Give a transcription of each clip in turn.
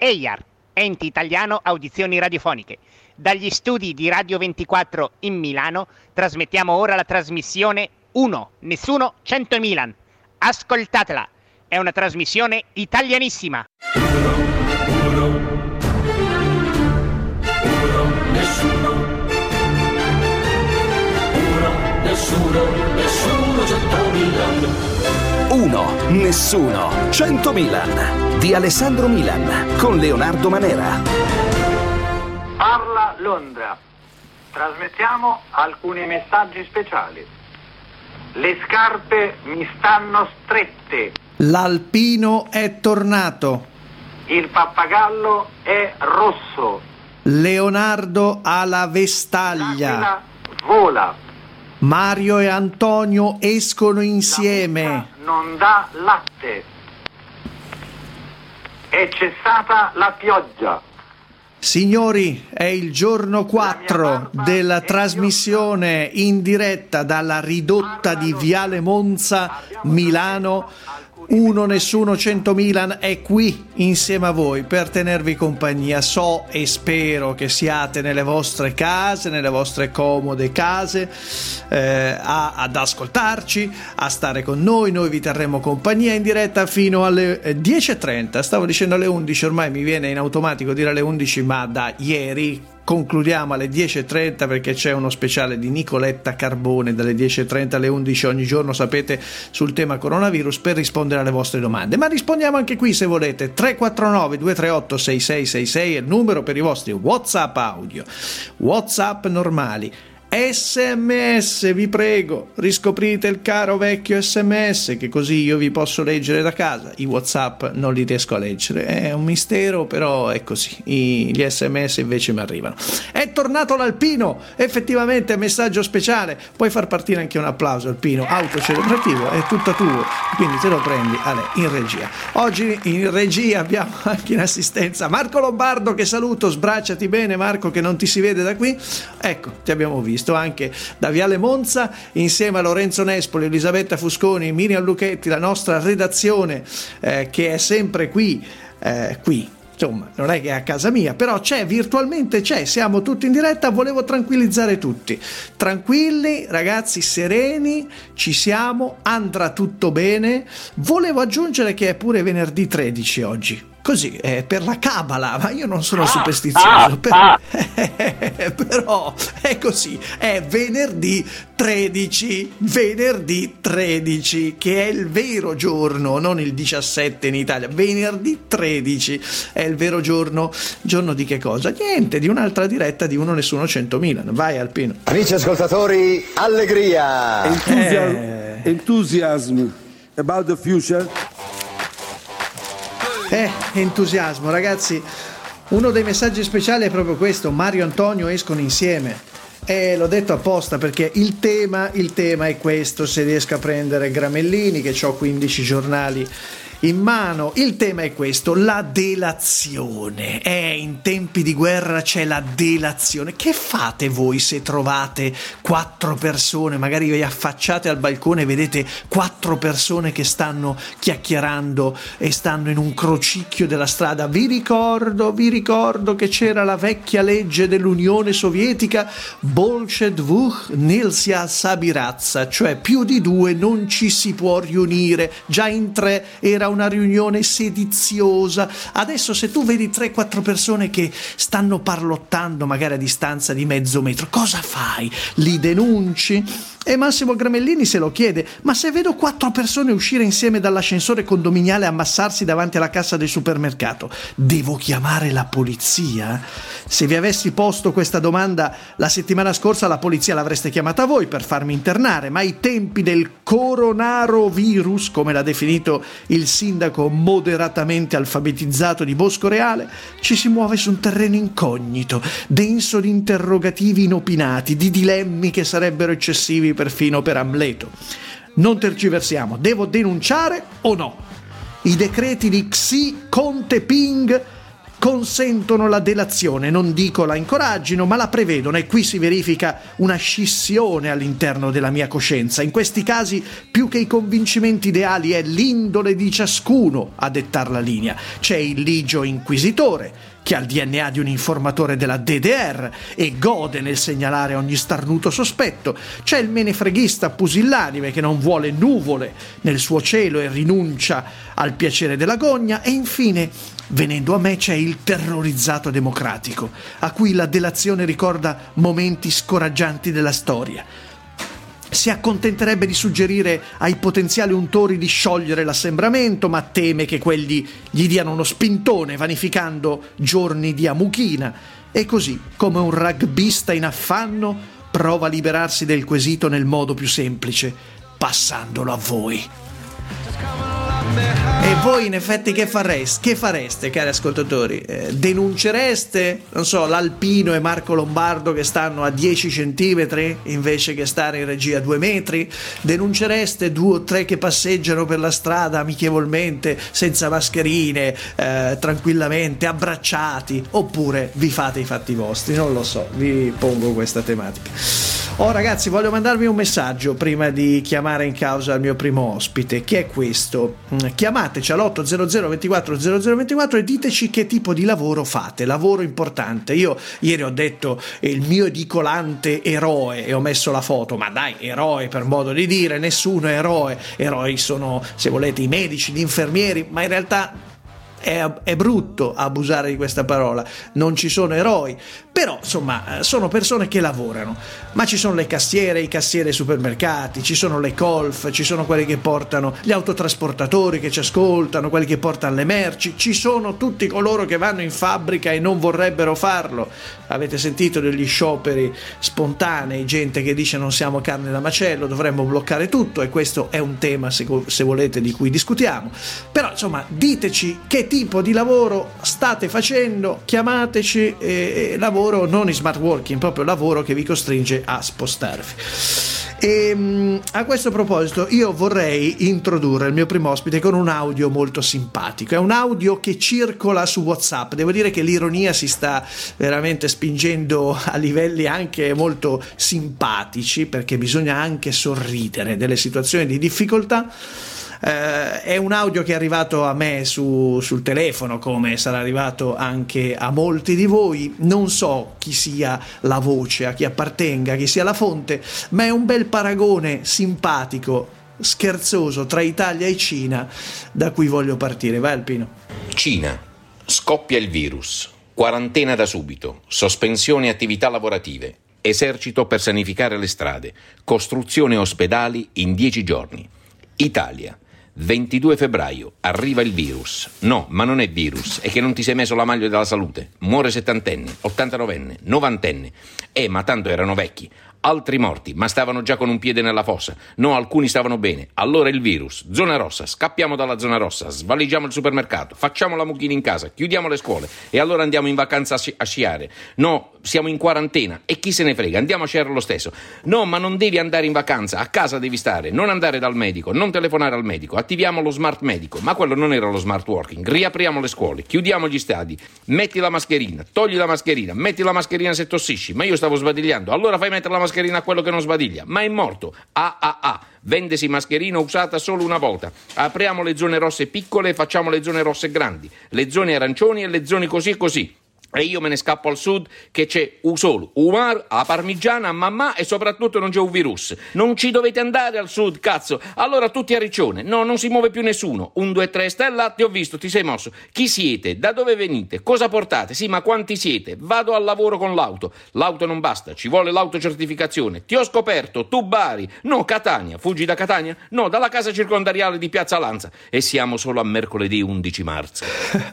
EIAR, Ente Italiano Audizioni Radiofoniche. Dagli studi di Radio 24 in Milano trasmettiamo ora la trasmissione 1, Nessuno 100 Milan. Ascoltatela, è una trasmissione italianissima. Nessuno 100 Milan. 1, Nessuno 100 Milan di Alessandro Milan con Leonardo Manera. Parla Londra. Trasmettiamo alcuni messaggi speciali. Le scarpe mi stanno strette. L'alpino è tornato. Il pappagallo è rosso. Leonardo ha la vestaglia. L'aquila vola. Mario e Antonio escono insieme. La mucca non dà latte. È cessata la pioggia. Signori, è il giorno 4 della trasmissione in diretta dalla ridotta di Viale Monza, Milano. 1 Nessuno 100 Milan è qui insieme a voi per tenervi compagnia. So e spero che siate nelle vostre case, nelle vostre comode case, ad ascoltarci, a stare con noi. Noi vi terremo compagnia in diretta fino alle 10:30. Stavo dicendo alle 11, ormai mi viene in automatico dire alle 11, ma da ieri concludiamo alle 10:30 perché c'è uno speciale di Nicoletta Carbone dalle 10:30 alle 11 ogni giorno, sapete, sul tema coronavirus, per rispondere alle vostre domande. Ma rispondiamo anche qui se volete. 349 238 6666 è il numero per i vostri WhatsApp audio, WhatsApp normali, SMS, vi prego, riscoprite il caro vecchio SMS, che così io vi posso leggere da casa. I WhatsApp non li riesco a leggere, è un mistero, però è così. Gli SMS invece mi arrivano. È tornato l'Alpino, effettivamente, messaggio speciale. Puoi far partire anche un applauso, Alpino, autocelebrativo, è tutto tuo, quindi te lo prendi in regia. Oggi in regia abbiamo anche in assistenza Marco Lombardo, che saluto. Sbracciati bene, Marco, che non ti si vede da qui. Ecco, ti abbiamo visto anche da Viale Monza insieme a Lorenzo Nespoli, Elisabetta Fusconi, Miriam Lucchetti, la nostra redazione che è sempre qui, insomma non è che è a casa mia, però c'è, virtualmente c'è, siamo tutti in diretta. Volevo tranquillizzare tutti, tranquilli ragazzi, sereni, ci siamo, andrà tutto bene. Volevo aggiungere che è pure venerdì 13 oggi, così per la cabala, ma io non sono superstizioso, però è così, è venerdì 13, che è il vero giorno, non il 17 in Italia. Venerdì 13 è il vero giorno di che cosa? Niente, di un'altra diretta di 1 Nessuno 100 Milan. Vai Alpino. Amici ascoltatori, allegria, enthusiasm about the future. Entusiasmo, ragazzi. Uno dei messaggi speciali è proprio questo: Mario e Antonio escono insieme. L'ho detto apposta perché il tema è questo. Se riesco a prendere Gramellini, che ho 15 giornali in mano, il tema è questo: la delazione. In tempi di guerra c'è la delazione. Che fate voi se trovate 4 persone, magari vi affacciate al balcone e vedete 4 persone che stanno chiacchierando e stanno in un crocicchio della strada? Vi ricordo che c'era la vecchia legge dell'Unione Sovietica, Bolshevik Nilsia Sabirazza, cioè più di 2 non ci si può riunire, già in 3 era una riunione sediziosa. Adesso se tu vedi 3-4 persone che stanno parlottando magari a distanza di mezzo metro, cosa fai? Li denunci? E Massimo Gramellini se lo chiede: ma se vedo 4 persone uscire insieme dall'ascensore condominiale e ammassarsi davanti alla cassa del supermercato, devo chiamare la polizia? Se vi avessi posto questa domanda la settimana scorsa, la polizia l'avreste chiamata voi per farmi internare, ma ai tempi del coronavirus, come l'ha definito il sindaco moderatamente alfabetizzato di Boscoreale, ci si muove su un terreno incognito, denso di interrogativi inopinati, di dilemmi che sarebbero eccessivi perfino per Amleto. Non tergiversiamo, devo denunciare o no? I decreti di Xi, Conte, Ping consentono la delazione, non dico la incoraggino, ma la prevedono, e qui si verifica una scissione all'interno della mia coscienza. In questi casi, più che i convincimenti ideali, è l'indole di ciascuno a dettar la linea. C'è il ligio inquisitore, che ha il DNA di un informatore della DDR e gode nel segnalare ogni starnuto sospetto. C'è il menefreghista pusillanime che non vuole nuvole nel suo cielo e rinuncia al piacere della gogna. E infine, venendo a me, c'è il terrorizzato democratico, a cui la delazione ricorda momenti scoraggianti della storia. Si accontenterebbe di suggerire ai potenziali untori di sciogliere l'assembramento, ma teme che quelli gli diano uno spintone, vanificando giorni di amuchina. E così, come un rugbista in affanno, prova a liberarsi del quesito nel modo più semplice, passandolo a voi. E voi in effetti che fareste, cari ascoltatori? Denuncereste, non so, l'Alpino e Marco Lombardo che stanno a 10 centimetri invece che stare in regia a 2 metri? Denuncereste 2 o 3 che passeggiano per la strada amichevolmente, senza mascherine, tranquillamente, abbracciati? Oppure vi fate i fatti vostri? Non lo so, vi pongo questa tematica. Ragazzi, voglio mandarvi un messaggio prima di chiamare in causa il mio primo ospite, che è questo. Chiamateci all'800 24 0024 e diteci che tipo di lavoro fate, lavoro importante. Io ieri ho detto il mio edicolante eroe e ho messo la foto, ma dai, eroe per modo di dire, nessuno è eroe. Eroi sono, se volete, i medici, gli infermieri, ma in realtà è brutto abusare di questa parola, non ci sono eroi, però insomma sono persone che lavorano, ma ci sono le cassiere, i cassieri ai supermercati, ci sono le colf, ci sono quelli che portano, gli autotrasportatori che ci ascoltano, quelli che portano le merci, ci sono tutti coloro che vanno in fabbrica e non vorrebbero farlo. Avete sentito degli scioperi spontanei, gente che dice non siamo carne da macello, dovremmo bloccare tutto, e questo è un tema, se volete, di cui discutiamo. Però insomma, diteci che tipo di lavoro state facendo, chiamateci. Lavoro non in smart working, proprio lavoro che vi costringe a spostarvi. E a questo proposito io vorrei introdurre il mio primo ospite con un audio molto simpatico. È un audio che circola su WhatsApp. Devo dire che l'ironia si sta veramente spingendo a livelli anche molto simpatici, perché bisogna anche sorridere delle situazioni di difficoltà. È un audio che è arrivato a me sul telefono, come sarà arrivato anche a molti di voi. Non so chi sia la voce, a chi appartenga, chi sia la fonte, ma è un bel paragone simpatico, scherzoso tra Italia e Cina, da cui voglio partire. Vai Alpino. Cina. Scoppia il virus. Quarantena da subito. Sospensione attività lavorative. Esercito per sanificare le strade. Costruzione ospedali in 10 giorni. Italia. 22 febbraio, arriva il virus. No, ma non è virus, è che non ti sei messo la maglia della salute. Muore 70enne, 89enne, 90enne. Ma tanto erano vecchi. Altri morti, ma stavano già con un piede nella fossa. No, alcuni stavano bene. Allora il virus. Zona rossa, scappiamo dalla zona rossa, svaligiamo il supermercato, facciamo la mucchina in casa, chiudiamo le scuole e allora andiamo in vacanza a sciare. No, siamo in quarantena e chi se ne frega, andiamo a sciare lo stesso. No, ma non devi andare in vacanza, a casa devi stare, non andare dal medico, non telefonare al medico, attiviamo lo smart medico. Ma quello non era lo smart working. Riapriamo le scuole, chiudiamo gli stadi, metti la mascherina, togli la mascherina, metti la mascherina se tossisci. Ma io stavo sbadigliando, allora fai mettere la mascherina a quello che non sbadiglia. Ma è morto. Vendesi mascherina usata solo una volta. Apriamo le zone rosse piccole e facciamo le zone rosse grandi, le zone arancioni e le zone così e così. E io me ne scappo al sud che c'è solo umar, a parmigiana, a mamma e soprattutto non c'è un virus. Non ci dovete andare al sud, cazzo. Allora tutti a Riccione. No, non si muove più nessuno. 1, 2, 3, Stella, ti ho visto, ti sei mosso. Chi siete? Da dove venite? Cosa portate? Sì, ma quanti siete? Vado al lavoro con l'auto. L'auto non basta, ci vuole l'autocertificazione. Ti ho scoperto, tu Bari. No, Catania. Fuggi da Catania? No, dalla casa circondariale di Piazza Lanza. E siamo solo a mercoledì 11 marzo.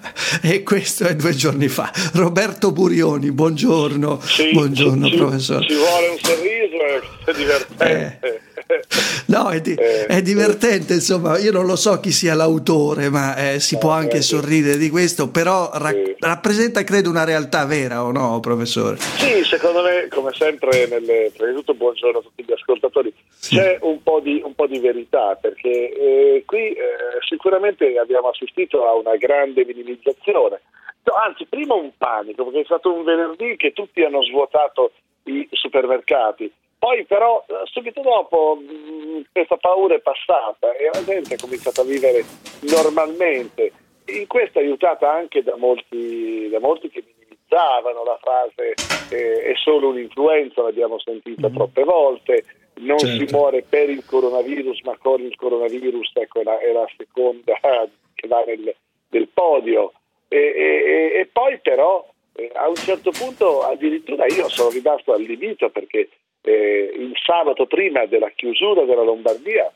E questo è 2 giorni fa. Roberto Burioni, buongiorno. Sì, buongiorno professore. Ci vuole un sorriso, è divertente. No, è divertente, insomma. Io non lo so chi sia l'autore, ma si può anche sorridere di questo, però rappresenta, credo, una realtà vera, o no, professore? Sì, secondo me, come sempre, prima di tutto buongiorno a tutti gli ascoltatori, sì. C'è un po' di verità, perché qui sicuramente abbiamo assistito a una grande minimizzazione No, anzi, prima un panico, perché è stato un venerdì che tutti hanno svuotato i supermercati. Poi però subito dopo questa paura è passata e la gente ha cominciato a vivere normalmente. In questo è aiutata anche da molti che minimizzavano la frase è solo un'influenza, l'abbiamo sentita troppe volte, non si muore per il coronavirus ma con il coronavirus, ecco, è la seconda che va nel podio. E poi però a un certo punto addirittura io sono rimasto allibito perché il sabato prima della chiusura della Lombardia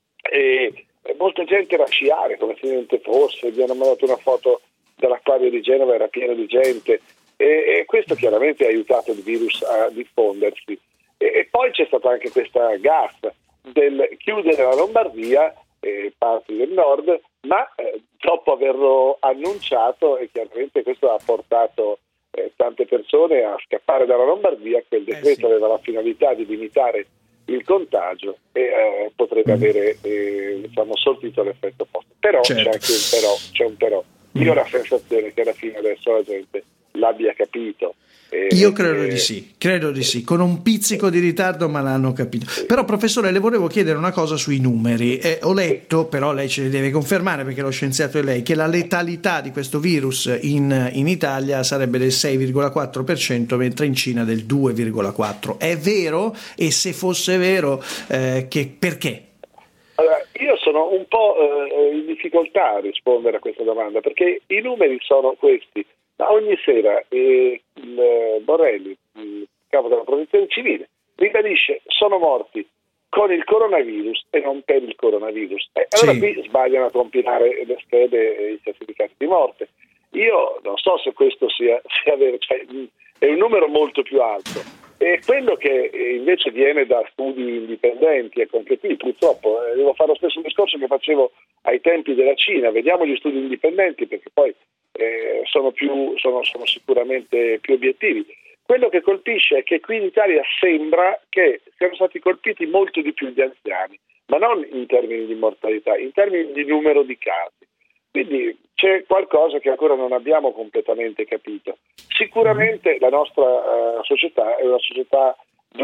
molta gente era a sciare come se niente fosse, mi hanno mandato una foto dall'acquario di Genova, era pieno di gente e questo chiaramente ha aiutato il virus a diffondersi e poi c'è stata anche questa gaffe del chiudere la Lombardia parti del nord ma dopo averlo annunciato e chiaramente questo ha portato tante persone a scappare dalla Lombardia. Quel decreto aveva la finalità di limitare il contagio e potrebbe avere sortito l'effetto opposto. Però c'è anche un però. Io ho la sensazione che alla fine adesso la gente l'abbia capito. Io credo di sì, con un pizzico di ritardo ma l'hanno capito. Però professore, le volevo chiedere una cosa sui numeri. Ho letto, però lei ce li deve confermare perché lo scienziato è lei, che la letalità di questo virus in Italia sarebbe del 6,4%, mentre in Cina del 2,4%. È vero? E se fosse vero, perché? Allora, io sono un po' in difficoltà a rispondere a questa domanda perché i numeri sono questi. Ogni sera Borrelli, il capo della protezione civile, ribadisce sono morti con il coronavirus e non per il coronavirus. Allora qui sbagliano a compilare le schede e i certificati di morte. Io non so se questo sia vero, cioè, è un numero molto più alto. E quello che invece viene da studi indipendenti, ecco anche qui purtroppo devo fare lo stesso discorso che facevo ai tempi della Cina, vediamo gli studi indipendenti perché poi sono sicuramente più obiettivi. Quello che colpisce è che qui in Italia sembra che siano stati colpiti molto di più gli anziani, ma non in termini di mortalità, in termini di numero di casi. Quindi c'è qualcosa che ancora non abbiamo completamente capito. Sicuramente la nostra società è una società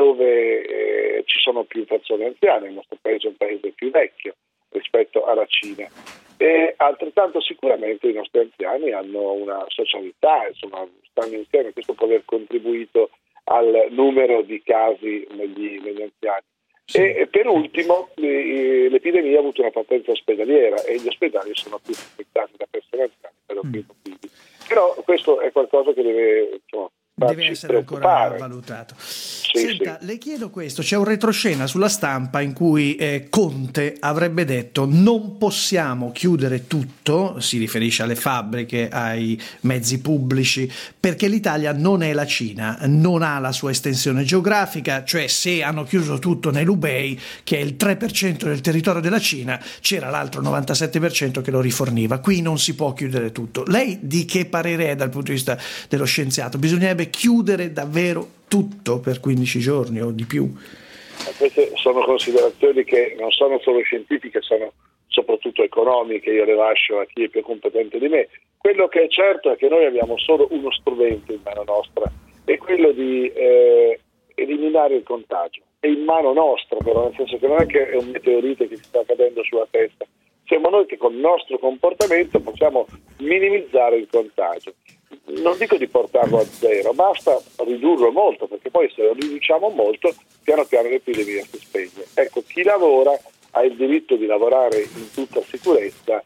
dove ci sono più persone anziane, il nostro paese è un paese più vecchio rispetto alla Cina. E altrettanto sicuramente i nostri anziani hanno una socialità, insomma, stanno insieme, questo può aver contribuito al numero di casi negli anziani. E per ultimo l'epidemia ha avuto una partenza ospedaliera e gli ospedali sono più frequentati da persone anziane per ovvi motivi. Però questo è qualcosa che deve essere ancora valutato. Senta, le chiedo questo, c'è un retroscena sulla stampa in cui Conte avrebbe detto non possiamo chiudere tutto, si riferisce alle fabbriche, ai mezzi pubblici, perché l'Italia non è la Cina, non ha la sua estensione geografica, cioè se hanno chiuso tutto nell'Hubei, che è il 3% del territorio della Cina, c'era l'altro 97% che lo riforniva, qui non si può chiudere tutto. Lei di che parere è dal punto di vista dello scienziato? Bisognerebbe chiudere davvero tutto per 15 giorni o di più? Queste sono considerazioni che non sono solo scientifiche, sono soprattutto economiche, io le lascio a chi è più competente di me. Quello che è certo è che noi abbiamo solo uno strumento in mano nostra, è quello di eliminare il contagio. È in mano nostra però, nel senso che non è che è un meteorite che ci sta cadendo sulla testa, siamo noi che con il nostro comportamento possiamo minimizzare il contagio. Non dico di portarlo a zero, basta ridurlo molto, perché poi se lo riduciamo molto, piano piano l'epidemia si spegne. Ecco, chi lavora ha il diritto di lavorare in tutta sicurezza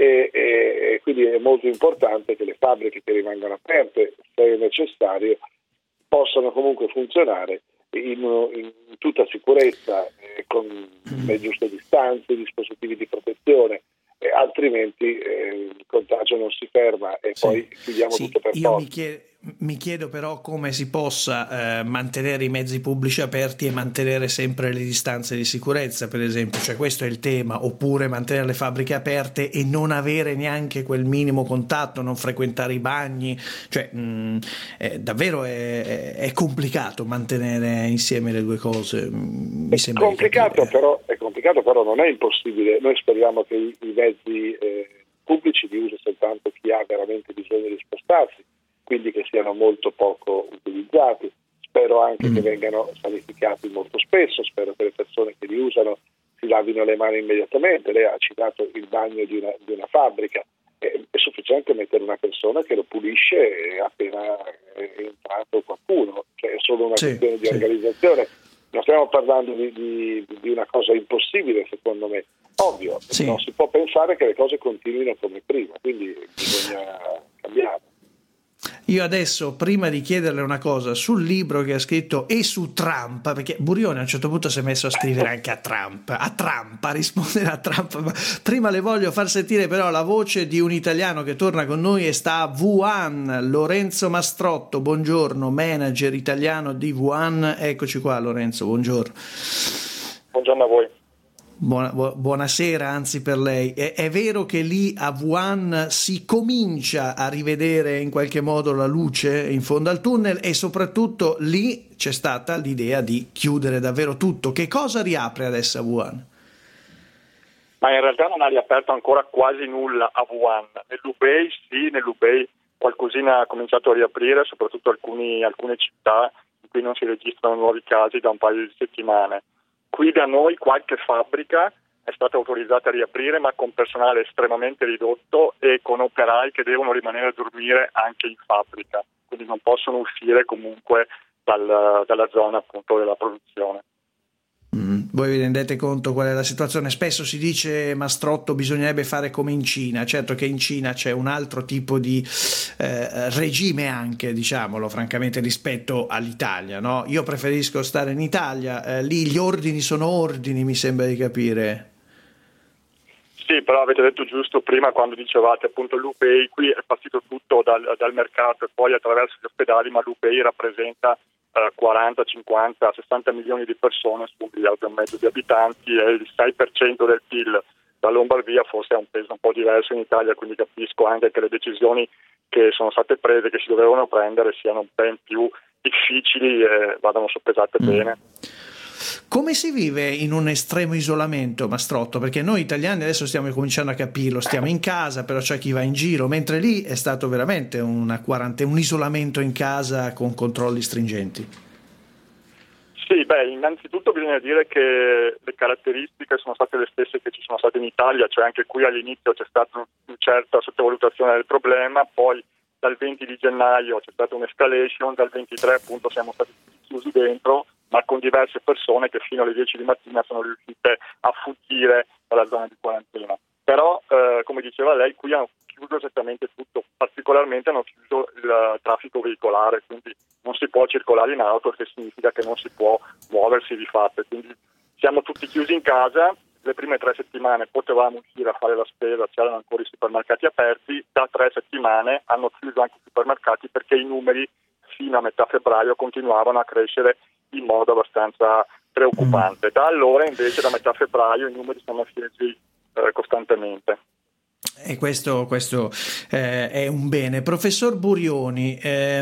e quindi è molto importante che le fabbriche che rimangono aperte, se è necessario, possano comunque funzionare in tutta sicurezza, con le giuste distanze, dispositivi di protezione. Altrimenti il contagio non si ferma e poi chiudiamo tutto per forza. Mi chiedo però come si possa mantenere i mezzi pubblici aperti e mantenere sempre le distanze di sicurezza, per esempio, cioè questo è il tema, oppure mantenere le fabbriche aperte e non avere neanche quel minimo contatto, non frequentare i bagni, cioè davvero è complicato mantenere insieme le due cose. Mi sembra è complicato, però non è impossibile. Noi speriamo che i mezzi pubblici li usa soltanto chi ha veramente bisogno di spostarsi, quindi che siano molto poco utilizzati. Spero anche che vengano sanificati molto spesso, spero che le persone che li usano si lavino le mani immediatamente. Lei ha citato il bagno di una fabbrica, è sufficiente mettere una persona che lo pulisce appena è entrato qualcuno, cioè è solo una questione di organizzazione. Non stiamo parlando di una cosa impossibile, secondo me. Ovvio, non si può pensare che le cose continuino come prima, quindi bisogna cambiare. Io adesso, prima di chiederle una cosa sul libro che ha scritto e su Trump, perché Burioni a un certo punto si è messo a scrivere anche a Trump, a rispondere a Trump, ma prima le voglio far sentire però la voce di un italiano che torna con noi e sta a Wuhan, Lorenzo Mastrotto. Buongiorno, manager italiano di Wuhan. Eccoci qua, Lorenzo, buongiorno. Buongiorno a voi. Buonasera, anzi, per lei. È vero che lì a Wuhan si comincia a rivedere in qualche modo la luce in fondo al tunnel, e soprattutto lì c'è stata l'idea di chiudere davvero tutto. Che cosa riapre adesso a Wuhan? Ma in realtà non ha riaperto ancora quasi nulla a Wuhan. Nell'Hubei sì, nell'Hubei qualcosina ha cominciato a riaprire, soprattutto alcune città in cui non si registrano nuovi casi da un paio di settimane. Qui da noi qualche fabbrica è stata autorizzata a riaprire, ma con personale estremamente ridotto e con operai che devono rimanere a dormire anche in fabbrica, quindi non possono uscire comunque dalla zona appunto della produzione. Voi vi rendete conto qual è la situazione? Spesso si dice, Mastrotto, bisognerebbe fare come in Cina. Certo che in Cina c'è un altro tipo di regime anche, diciamolo francamente, rispetto all'Italia, no? Io preferisco stare in Italia, lì gli ordini sono ordini, mi sembra di capire. Sì, però avete detto giusto prima quando dicevate appunto l'Hubei, qui è partito tutto dal mercato e poi attraverso gli ospedali, ma l'Hubei rappresenta 40, 50, 60 milioni di persone su 1,5 miliardi di abitanti e il 6% del PIL. La Lombardia forse ha un peso un po' diverso in Italia, quindi capisco anche che le decisioni che sono state prese, che si dovevano prendere, siano ben più difficili e vadano soppesate bene. Come si vive in un estremo isolamento, Mastrotto? Perché noi italiani adesso stiamo cominciando a capirlo, stiamo in casa, però c'è chi va in giro, mentre lì è stato veramente un isolamento in casa con controlli stringenti. Sì, innanzitutto bisogna dire che le caratteristiche sono state le stesse che ci sono state in Italia, cioè anche qui all'inizio c'è stata una certa sottovalutazione del problema, poi dal 20 di gennaio c'è stata un'escalation, dal 23 appunto siamo stati chiusi dentro, ma con diverse persone che fino alle 10 di mattina sono riuscite a fuggire dalla zona di quarantena. Però, come diceva lei, qui hanno chiuso esattamente tutto, particolarmente hanno chiuso il traffico veicolare, quindi non si può circolare in auto, che significa che non si può muoversi di fatto. Quindi siamo tutti chiusi in casa, le prime 3 settimane potevamo uscire a fare la spesa, c'erano ancora i supermercati aperti, da 3 settimane hanno chiuso anche i supermercati perché i numeri fino a metà febbraio continuavano a crescere in modo abbastanza preoccupante. Da allora invece da metà febbraio i numeri sono scesi costantemente. E questo è un bene. Professor Burioni,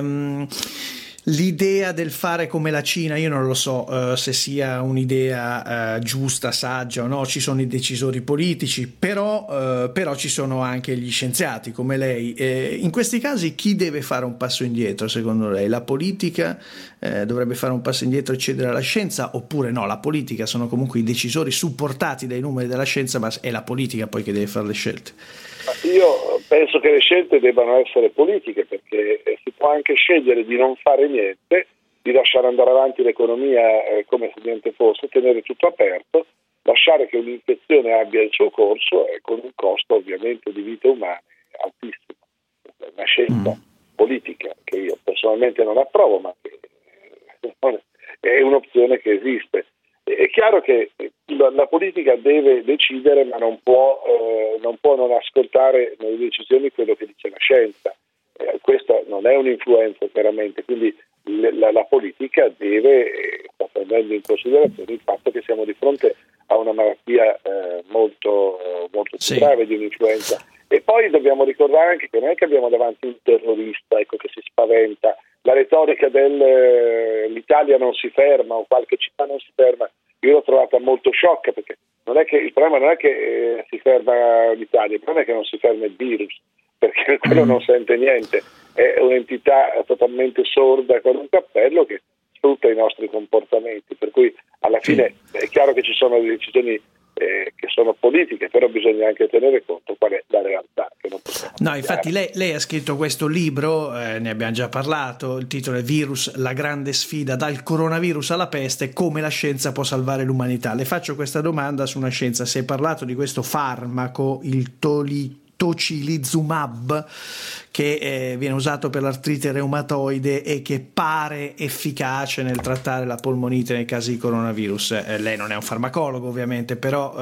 l'idea del fare come la Cina, io non lo so se sia un'idea giusta, saggia o no, ci sono i decisori politici, però ci sono anche gli scienziati come lei. In questi casi chi deve fare un passo indietro secondo lei? La politica dovrebbe fare un passo indietro e cedere alla scienza, oppure no, la politica sono comunque i decisori supportati dai numeri della scienza, ma è la politica poi che deve fare le scelte? Io penso che le scelte debbano essere politiche, perché si può anche scegliere di non fare niente, di lasciare andare avanti l'economia come se niente fosse, tenere tutto aperto, lasciare che un'infezione abbia il suo corso con un costo ovviamente di vite umane altissimo. È una scelta politica che io personalmente non approvo, ma che è un'opzione che esiste. È chiaro che la politica deve decidere, ma non può non ascoltare nelle decisioni quello che dice la scienza. Questa non è un'influenza chiaramente, quindi la politica sta prendendo in considerazione il fatto che siamo di fronte a una malattia molto più grave di un'influenza. E poi dobbiamo ricordare anche che non è che abbiamo davanti un terrorista che si spaventa. La retorica l'Italia non si ferma o qualche città non si ferma, io l'ho trovata molto sciocca, perché il problema non è che si ferma l'Italia, il problema è che non si ferma il virus, perché quello non sente niente, è un'entità totalmente sorda con un cappello che sfrutta i nostri comportamenti, per cui alla fine è chiaro che ci sono delle decisioni che sono politiche, però bisogna anche tenere conto qual è la realtà. Che non no, infatti lei ha scritto questo libro, ne abbiamo già parlato, il titolo è Virus, la grande sfida dal coronavirus alla peste, come la scienza può salvare l'umanità. Le faccio questa domanda su una scienza: si è parlato di questo farmaco, il tocilizumab, che viene usato per l'artrite reumatoide e che pare efficace nel trattare la polmonite nei casi di coronavirus. Lei non è un farmacologo ovviamente, però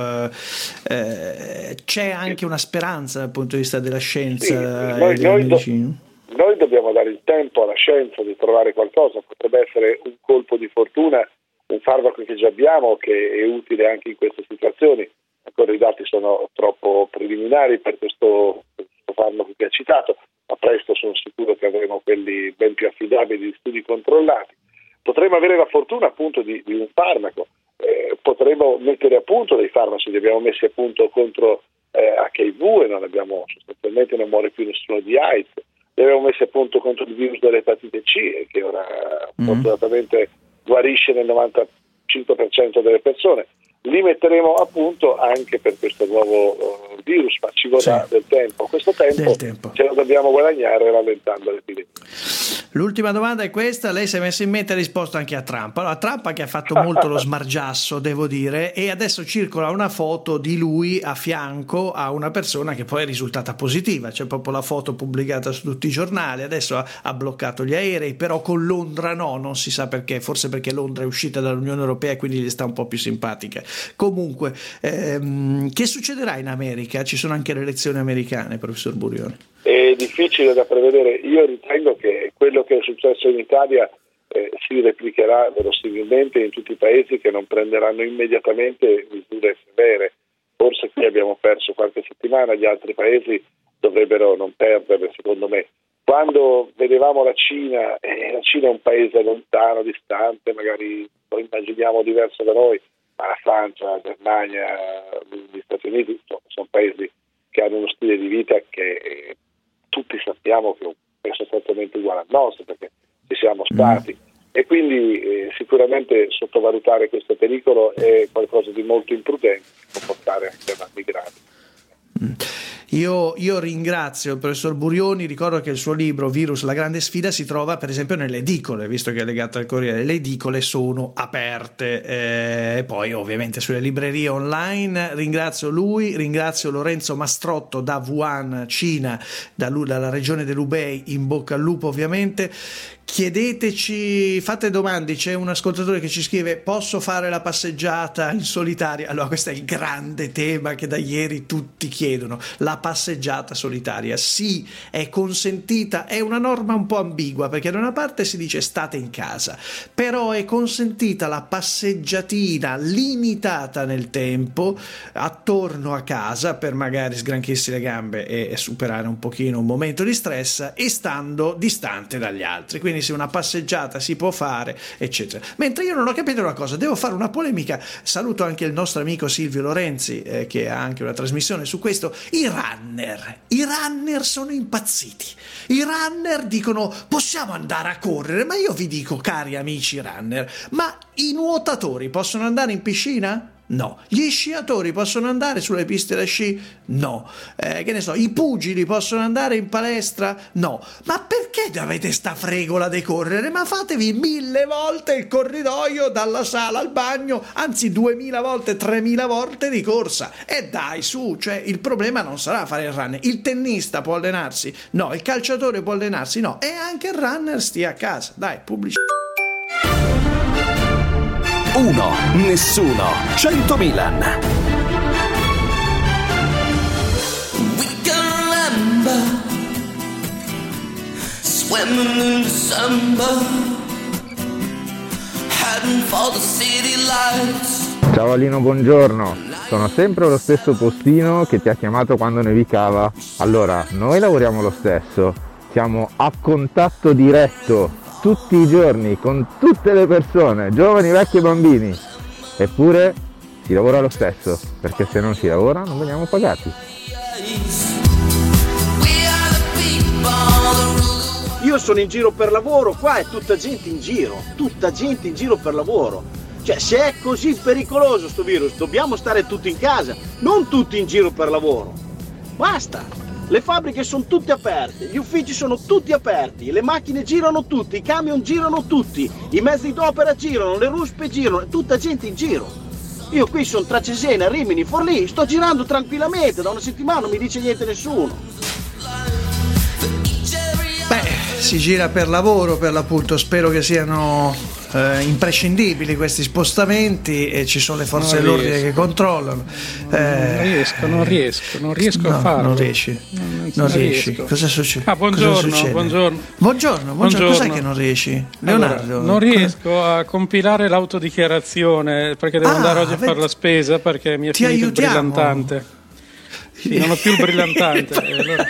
c'è anche una speranza dal punto di vista della scienza e della medicina? Noi dobbiamo dare il tempo alla scienza di trovare qualcosa, potrebbe essere un colpo di fortuna, un farmaco che già abbiamo che è utile anche in queste situazioni. Ancora i dati sono troppo preliminari per questo farmaco che ha citato, ma presto sono sicuro che avremo quelli ben più affidabili di studi controllati. Potremmo avere la fortuna appunto di un farmaco, potremmo mettere a punto dei farmaci, li abbiamo messi a punto contro HIV e sostanzialmente non muore più nessuno di AIDS, li abbiamo messi a punto contro il virus dell'epatite C, che ora fortunatamente guarisce nel 95% delle persone. Li metteremo a punto anche per questo nuovo virus, ma ci vorrà del tempo. Questo tempo ce lo dobbiamo guadagnare rallentando l'epidemia. L'ultima domanda è questa: lei si è messo in mente e ha risposto anche a Trump. Allora, Trump che ha fatto molto lo smargiasso, devo dire, e adesso circola una foto di lui a fianco a una persona che poi è risultata positiva, c'è proprio la foto pubblicata su tutti i giornali. Adesso ha bloccato gli aerei, però con Londra non si sa perché, forse perché Londra è uscita dall'Unione Europea e quindi gli sta un po' più simpatica. Comunque, che succederà in America? Ci sono anche le elezioni americane, professor Burioni. È difficile da prevedere. Io ritengo che quello che è successo in Italia si replicherà verosimilmente in tutti i paesi che non prenderanno immediatamente misure severe. Forse qui abbiamo perso qualche settimana, gli altri paesi dovrebbero non perderle, secondo me. Quando vedevamo la Cina è un paese lontano, distante, magari lo immaginiamo diverso da noi, ma la Francia, la Germania, gli Stati Uniti sono paesi che hanno uno stile di vita che tutti sappiamo che è sostanzialmente uguale al nostro, perché ci siamo stati, e quindi sicuramente sottovalutare questo pericolo è qualcosa di molto imprudente, che può portare anche a danni gravi. Io ringrazio il professor Burioni, ricordo che il suo libro Virus, la grande sfida si trova per esempio nelle edicole, visto che è legato al Corriere, le edicole sono aperte, e poi ovviamente sulle librerie online. Ringrazio lui, ringrazio Lorenzo Mastrotto da Wuhan, Cina, dalla regione dell'Hubei, in bocca al lupo ovviamente. Chiedeteci, fate domande. C'è un ascoltatore che ci scrive: posso fare la passeggiata in solitaria? Allora, questo è il grande tema che da ieri tutti chiedono, la passeggiata solitaria. Sì, è consentita, è una norma un po' ambigua, perché da una parte si dice state in casa, però è consentita la passeggiatina limitata nel tempo attorno a casa per magari sgranchirsi le gambe e superare un pochino un momento di stress, e stando distante dagli altri. Quindi se una passeggiata si può fare, eccetera. Mentre io non ho capito una cosa, devo fare una polemica. Saluto anche il nostro amico Silvio Lorenzi, che ha anche una trasmissione su questo. I runner sono impazziti. I runner dicono possiamo andare a correre, ma io vi dico, cari amici runner, ma i nuotatori possono andare in piscina? No. Gli sciatori possono andare sulle piste da sci? No. Che ne so, i pugili possono andare in palestra? No. Ma perché avete sta fregola di correre? Ma fatevi 1000 volte il corridoio dalla sala al bagno, anzi 2000 volte, 3000 volte di corsa. E dai, su, cioè il problema non sarà fare il runner. Il tennista può allenarsi? No. Il calciatore può allenarsi? No. E anche il runner stia a casa. Dai, pubblici. 1, nessuno, 100 Milan. We can remember swimming in December, heading for the city lights. Ciao Alino, buongiorno. Sono sempre lo stesso postino che ti ha chiamato quando nevicava. Allora, noi lavoriamo lo stesso, siamo a contatto diretto tutti i giorni con tutte le persone, giovani, vecchi e bambini, eppure si lavora lo stesso, perché se non si lavora non veniamo pagati. Io sono in giro per lavoro, qua è tutta gente in giro per lavoro. Cioè, se è così pericoloso sto virus, dobbiamo stare tutti in casa, non tutti in giro per lavoro. Basta! Le fabbriche sono tutte aperte, gli uffici sono tutti aperti, le macchine girano tutti, i camion girano tutti, i mezzi d'opera girano, le ruspe girano, tutta gente in giro. Io qui sono tra Cesena, Rimini, Forlì, sto girando tranquillamente, da una settimana non mi dice niente nessuno. Si gira per lavoro, per l'appunto, spero che siano imprescindibili questi spostamenti e ci sono le forze dell'ordine che controllano. Non riesco a farlo. Non riesci. Non riesci. Cosa succede? Buongiorno. Cos'è che non riesci? Leonardo? Allora, non riesco a compilare l'autodichiarazione perché devo andare oggi a fare la spesa perché mi è finito il brillantante. Sì, non ho più il brillantante. Allora...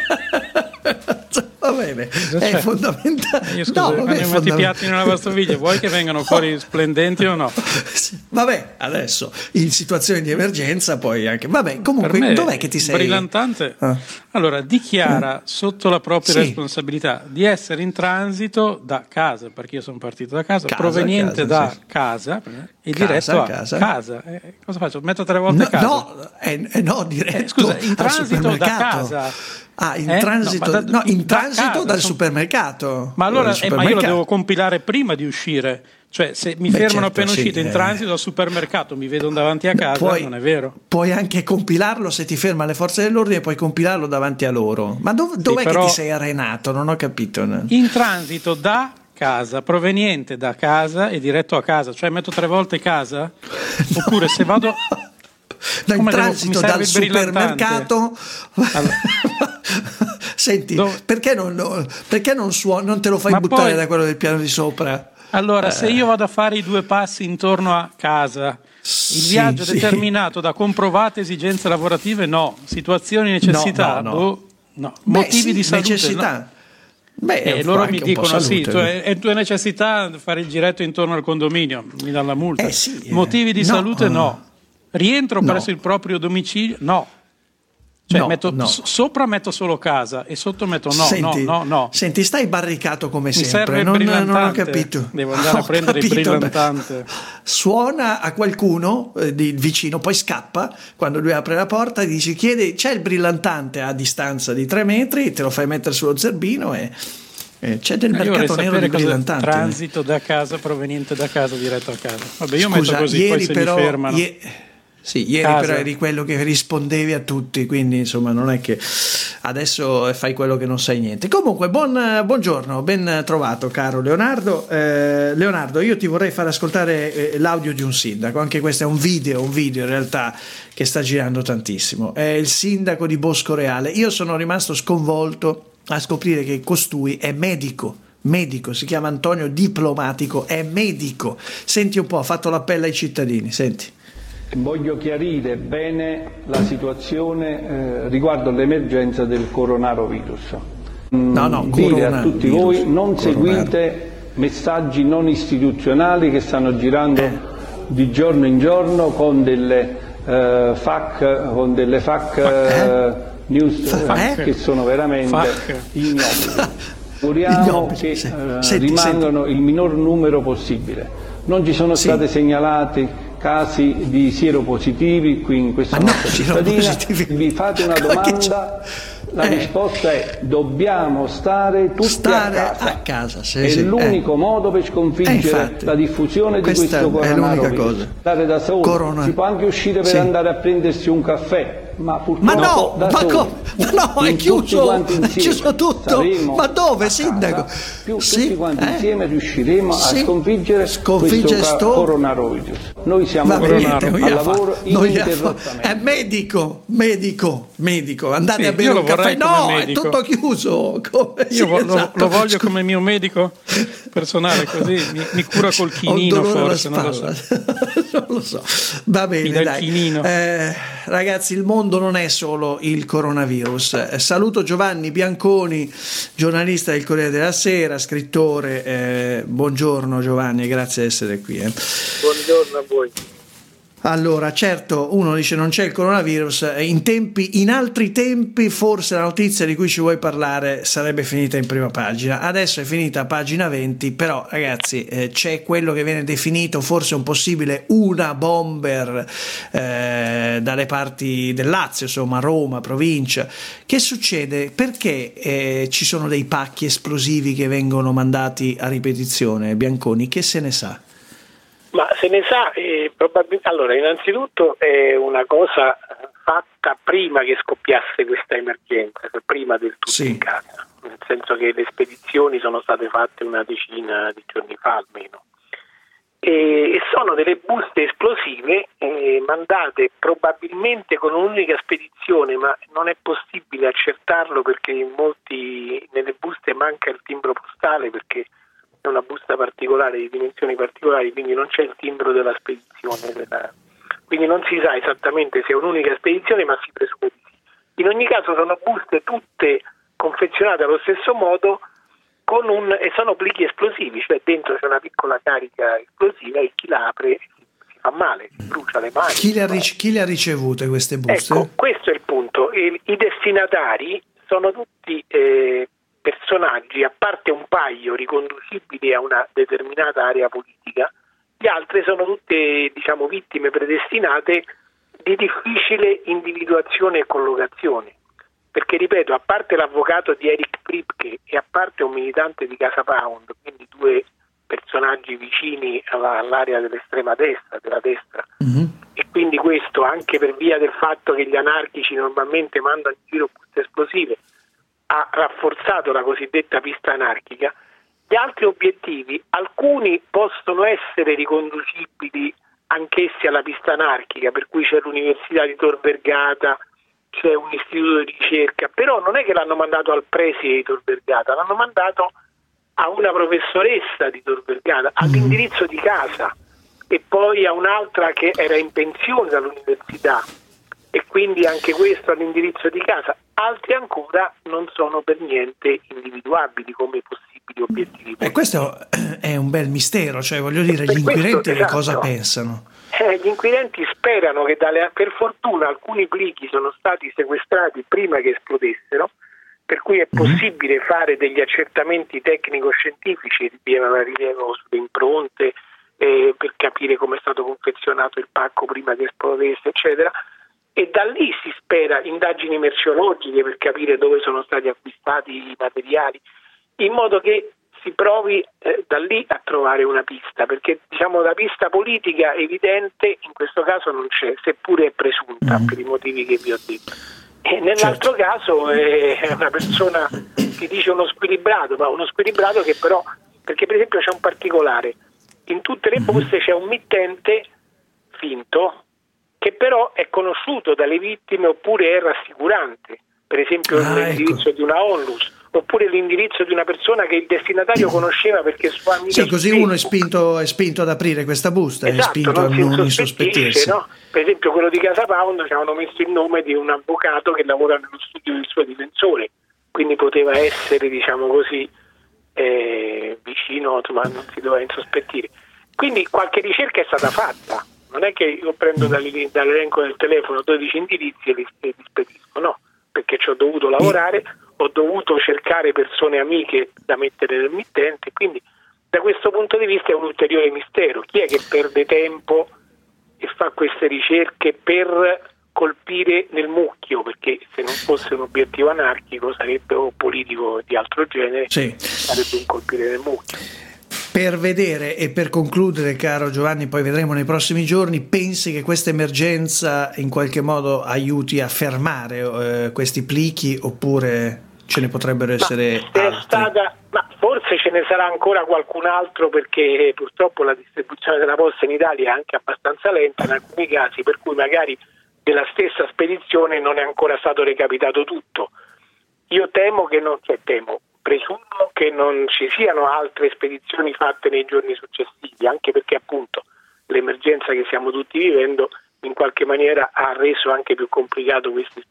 Va bene, è fondamentale. Metti i piatti nella lavastoviglie, vuoi che vengano fuori splendenti o no? Vabbè, adesso in situazioni di emergenza poi anche. Vabbè, comunque, per me, dov'è che ti sei? Brillantante. Allora, dichiara sotto la propria responsabilità di essere in transito da casa, perché io sono partito da casa, proveniente da casa e diretto a casa. Cosa faccio? Metto 3 volte casa? No, diretto. Scusa, in transito da casa. In transito dal supermercato. Ma allora ma io lo devo compilare prima di uscire. Cioè, se mi fermano appena uscito in transito al supermercato, mi vedono davanti a casa, non è vero? Puoi anche compilarlo se ti ferma le forze dell'ordine, puoi compilarlo davanti a loro. Ma dov'è che ti sei arenato? Non ho capito. In transito da casa, proveniente da casa e diretto a casa, cioè metto 3 volte casa? Oppure se vado... in transito dal supermercato. Allora. Senti, perché non te lo fai buttare da quello del piano di sopra? Allora, se io vado a fare i 2 passi intorno a casa, il viaggio è determinato da comprovate esigenze lavorative? No. Situazioni di necessità? No. Motivi di salute? Necessità. Loro mi dicono è tua necessità fare il giretto intorno al condominio, mi danno la multa. Motivi di salute? No. Rientro presso il proprio domicilio? No. Cioè sopra metto solo casa e sotto metto no. Senti, stai barricato come mi sempre. Non ho capito. Devo andare a prendere il brillantante. Suona a qualcuno di vicino, poi scappa quando lui apre la porta e dice c'è il brillantante a distanza di 3 metri, te lo fai mettere sullo zerbino e c'è del mercato nero di brillantante. Transito da casa, proveniente da casa, diretto a casa. Vabbè, io metto così, poi se mi fermano. Ieri però eri quello che rispondevi a tutti, quindi insomma non è che adesso fai quello che non sai niente. Comunque buongiorno, ben trovato caro Leonardo. Leonardo, io ti vorrei far ascoltare l'audio di un sindaco, anche questo è un video in realtà che sta girando tantissimo. È il sindaco di Boscoreale. Io sono rimasto sconvolto a scoprire che costui è medico, si chiama Antonio Diplomatico, è medico. Senti un po', ha fatto l'appello ai cittadini, senti. Voglio chiarire bene la situazione riguardo l'emergenza del coronavirus. Dire a tutti voi, non seguite messaggi non istituzionali che stanno girando di giorno in giorno con delle fake news che sono veramente ignobili. Auguriamo che rimangano il minor numero possibile. Non ci sono state segnalate casi di sieropositivi qui in questa nostra cittadina. Vi fate una domanda, la risposta è: dobbiamo stare tutti a casa. È l'unico modo per sconfiggere la diffusione di questo coronavirus. Stare da soli, si può anche uscire per andare a prendersi un caffè, ma purtroppo è chiuso tutto. Ma dove, sindaco? Tutti quanti insieme riusciremo a sconfiggere questo coronavirus. Noi siamo al lavoro ininterrottamente. È medico. Andate a bere un caffè. No, è tutto chiuso. Lo voglio come mio medico personale, così mi cura col chinino, forse, non lo so. Non lo so. Va bene, dai. Ragazzi, il mondo non è solo il coronavirus. Saluto Giovanni Bianconi, giornalista del Corriere della Sera, scrittore. Buongiorno Giovanni, grazie di essere qui. Buongiorno a voi. Allora, certo, uno dice non c'è il coronavirus, in altri tempi forse la notizia di cui ci vuoi parlare sarebbe finita in prima pagina, adesso è finita a pagina 20, però ragazzi c'è quello che viene definito forse un possibile una bomber dalle parti del Lazio, insomma Roma, provincia. Che succede? Perché ci sono dei pacchi esplosivi che vengono mandati a ripetizione? Bianconi, che se ne sa? Ma se ne sa, probabilmente. Allora, innanzitutto è una cosa fatta prima che scoppiasse questa emergenza, cioè prima del tutto in casa, nel senso che le spedizioni sono state fatte una decina di giorni fa almeno, e sono delle buste esplosive mandate probabilmente con un'unica spedizione, ma non è possibile accertarlo perché nelle buste manca il timbro postale, perché è una busta particolare di dimensioni particolari, quindi non c'è il timbro della spedizione, quindi non si sa esattamente se è un'unica spedizione, ma si presume di sì. In ogni caso sono buste tutte confezionate allo stesso modo e sono plichi esplosivi, cioè dentro c'è una piccola carica esplosiva e chi la apre si fa male, si brucia le mani. Chi le ha ricevute queste buste? Ecco, questo è il punto. I destinatari sono tutti personaggi, a parte un paio riconducibili a una determinata area politica, gli altri sono tutte, diciamo, vittime predestinate di difficile individuazione e collocazione, perché ripeto, a parte l'avvocato di Eric Priebke e a parte un militante di Casa Pound, quindi due personaggi vicini all'area dell'estrema destra, della destra, e quindi questo anche per via del fatto che gli anarchici normalmente mandano in giro buste esplosive ha rafforzato la cosiddetta pista anarchica. Gli altri obiettivi, alcuni possono essere riconducibili anch'essi alla pista anarchica, per cui c'è l'Università di Tor Vergata, c'è un istituto di ricerca, però non è che l'hanno mandato al preside di Tor Vergata, l'hanno mandato a una professoressa di Tor Vergata, all'indirizzo di casa, e poi a un'altra che era in pensione dall'università, e quindi anche questo all'indirizzo di casa. Altri ancora non sono per niente individuabili come possibili obiettivi. E questo è un bel mistero, cioè voglio dire, gli inquirenti che cosa pensano? Gli inquirenti sperano che per fortuna alcuni plichi sono stati sequestrati prima che esplodessero, per cui è possibile fare degli accertamenti tecnico-scientifici, rilievo sulle impronte, per capire come è stato confezionato il pacco prima che esplodesse, eccetera. E da lì si spera indagini merceologiche per capire dove sono stati acquistati i materiali, in modo che si provi da lì a trovare una pista, perché diciamo la pista politica evidente in questo caso non c'è, seppure è presunta per i motivi che vi ho detto. E nell'altro caso è una persona che dice uno squilibrato, ma uno squilibrato che però, perché per esempio c'è un particolare, in tutte le buste c'è un mittente finto che però è conosciuto dalle vittime oppure è rassicurante, per esempio l'indirizzo di una onlus, oppure l'indirizzo di una persona che il destinatario conosceva perché sua amica. Sì, così uno è spinto ad aprire questa busta, esatto, è spinto a non insospettirsi. No? Per esempio quello di Casa Pound ci avevano messo il nome di un avvocato che lavora nello studio del suo difensore, quindi poteva essere, diciamo così, vicino, insomma non si doveva insospettire. Quindi qualche ricerca è stata fatta. Non è che io prendo dall'elenco del telefono 12 indirizzi e li spedisco, no, perché ci ho dovuto lavorare, ho dovuto cercare persone amiche da mettere nel mittente, quindi da questo punto di vista è un ulteriore mistero. Chi è che perde tempo e fa queste ricerche per colpire nel mucchio? Perché se non fosse un obiettivo anarchico sarebbe, o politico di altro genere, sarebbe un colpire nel mucchio. Per vedere e per concludere, caro Giovanni, poi vedremo nei prossimi giorni, pensi che questa emergenza in qualche modo aiuti a fermare questi plichi, oppure ce ne potrebbero essere altri? Ma forse ce ne sarà ancora qualcun altro, perché purtroppo la distribuzione della posta in Italia è anche abbastanza lenta in alcuni casi, per cui magari della stessa spedizione non è ancora stato recapitato tutto. Io presumo che non ci siano altre spedizioni fatte nei giorni successivi, anche perché appunto l'emergenza che stiamo tutti vivendo in qualche maniera ha reso anche più complicato queste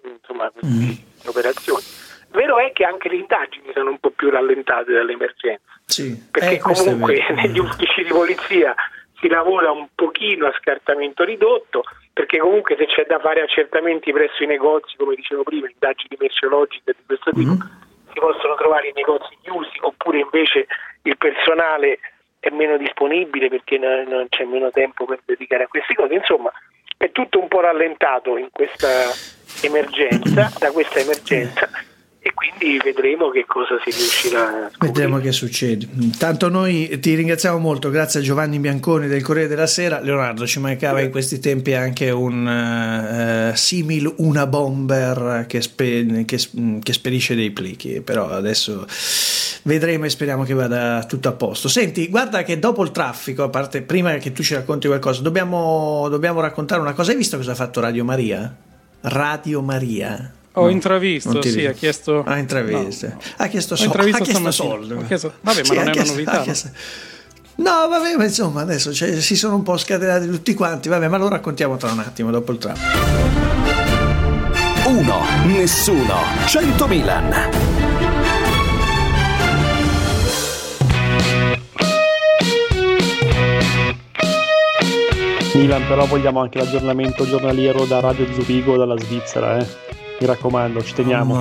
operazioni. Vero è che anche le indagini sono un po' più rallentate dall'emergenza, perché comunque negli uffici di polizia si lavora un pochino a scartamento ridotto, perché comunque se c'è da fare accertamenti presso i negozi, come dicevo prima, indagini merceologiche di questo tipo, si possono trovare i negozi chiusi, oppure invece il personale è meno disponibile perché non c'è meno tempo per dedicare a queste cose. Insomma, è tutto un po' rallentato in questa emergenza, da questa emergenza, e quindi vedremo che cosa si riuscirà a scoprire. Vedremo che succede. Intanto noi ti ringraziamo molto, grazie a Giovanni Bianconi del Corriere della Sera. Leonardo, ci mancava in questi tempi anche un simil una bomber che spedisce dei plichi, però adesso vedremo e speriamo che vada tutto a posto. Senti, guarda che dopo il traffico, a parte prima che tu ci racconti qualcosa, dobbiamo raccontare una cosa. Hai visto cosa ha fatto Radio Maria? Radio Maria. Ho intravisto, sì, ha chiesto... Ha intravisto. No. Ha chiesto soldi. Vabbè, ma non è una novità. No, vabbè, ma insomma, adesso si sono un po' scatenati tutti quanti. Vabbè, ma lo raccontiamo tra un attimo, dopo il traffico. 1, nessuno, 100 Milan. Milan, però vogliamo anche l'aggiornamento giornaliero da Radio Zurigo dalla Svizzera, mi raccomando, ci teniamo.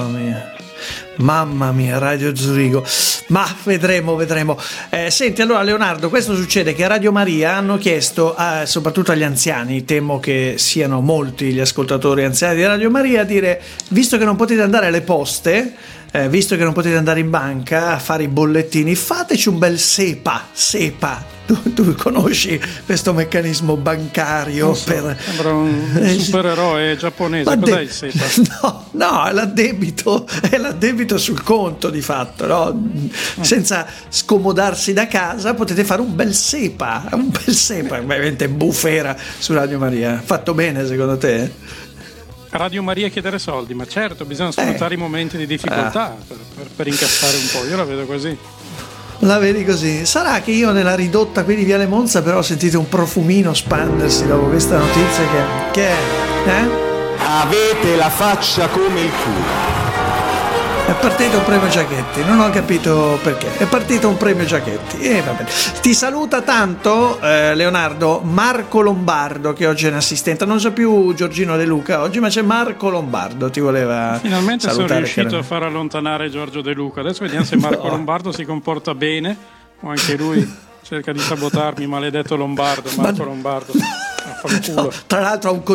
Mamma mia, Radio Zurigo. Ma vedremo. Senti, allora Leonardo, questo succede che a Radio Maria hanno chiesto, soprattutto agli anziani, temo che siano molti gli ascoltatori anziani di Radio Maria, a dire, visto che non potete andare alle poste, visto che non potete andare in banca a fare i bollettini, fateci un bel SEPA. Tu conosci questo meccanismo bancario? Sembra un supereroe giapponese. Cos'è il SEPA? No, è l'addebito sul conto di fatto, no? Senza scomodarsi da casa potete fare un bel SEPA, ovviamente bufera su Radio Maria. Fatto bene secondo te? Radio Maria chiedere soldi, ma certo, bisogna sfruttare i momenti di difficoltà per incassare un po'. Io la vedo così. La vedi così? Sarà che io nella ridotta qui di Viale Monza però ho sentito un profumino spandersi dopo questa notizia che è? Avete la faccia come il culo. È partito un premio Giachetti, non ho capito perché. È partito un premio Giachetti. Vabbè. Ti saluta tanto Leonardo Marco Lombardo, che oggi è un assistente. Non so più Giorgino De Luca oggi, ma c'è Marco Lombardo. Ti voleva finalmente salutare. Sono riuscito a far allontanare Giorgio De Luca. Adesso vediamo se Marco Lombardo si comporta bene o anche lui cerca di sabotarmi. Maledetto Lombardo, Marco Lombardo. No, tra l'altro ha un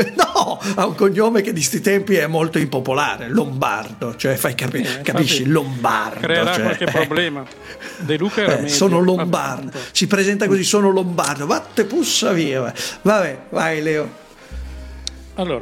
cognome che di sti tempi è molto impopolare, Lombardo, cioè fai capisci, Lombardo creerà qualche problema. De Luca era meglio. Sono Lombardo, si presenta così, sono Lombardo, vatte pussa via. Vabbè, vai Leo. Allora,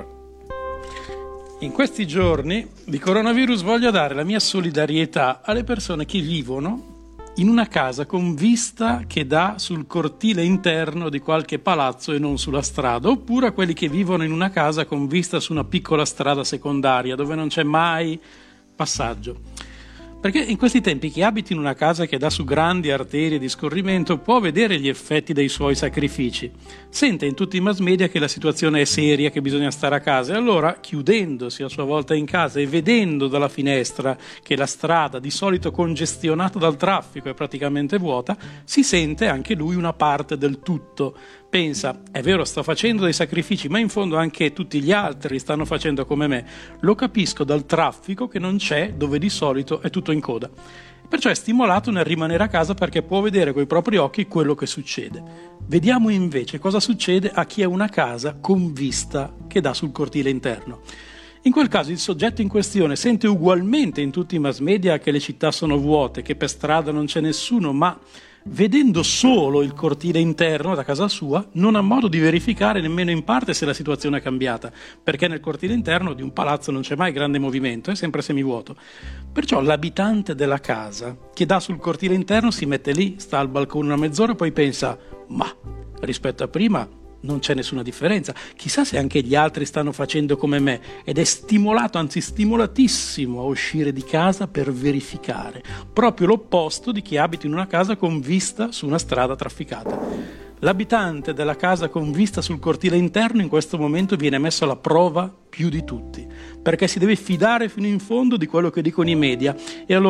in questi giorni di coronavirus voglio dare la mia solidarietà alle persone che vivono in una casa con vista che dà sul cortile interno di qualche palazzo e non sulla strada, oppure a quelli che vivono in una casa con vista su una piccola strada secondaria dove non c'è mai passaggio. Perché in questi tempi chi abita in una casa che dà su grandi arterie di scorrimento può vedere gli effetti dei suoi sacrifici. Sente in tutti i mass media che la situazione è seria, che bisogna stare a casa, e allora, chiudendosi a sua volta in casa e vedendo dalla finestra che la strada, di solito congestionata dal traffico, è praticamente vuota, si sente anche lui una parte del tutto. Pensa, è vero, sto facendo dei sacrifici, ma in fondo anche tutti gli altri stanno facendo come me. Lo capisco dal traffico che non c'è dove di solito è tutto in coda. Perciò è stimolato nel rimanere a casa perché può vedere coi propri occhi quello che succede. Vediamo invece cosa succede a chi ha una casa con vista che dà sul cortile interno. In quel caso il soggetto in questione sente ugualmente in tutti i mass media che le città sono vuote, che per strada non c'è nessuno, ma vedendo solo il cortile interno da casa sua non ha modo di verificare nemmeno in parte se la situazione è cambiata, perché nel cortile interno di un palazzo non c'è mai grande movimento, è sempre semivuoto. Perciò l'abitante della casa che dà sul cortile interno si mette lì, sta al balcone una mezz'ora e poi pensa: ma rispetto a prima non c'è nessuna differenza, chissà se anche gli altri stanno facendo come me, ed è stimolato, anzi stimolatissimo a uscire di casa per verificare, proprio l'opposto di chi abita in una casa con vista su una strada trafficata. L'abitante della casa con vista sul cortile interno in questo momento viene messo alla prova più di tutti, perché si deve fidare fino in fondo di quello che dicono i media, e allora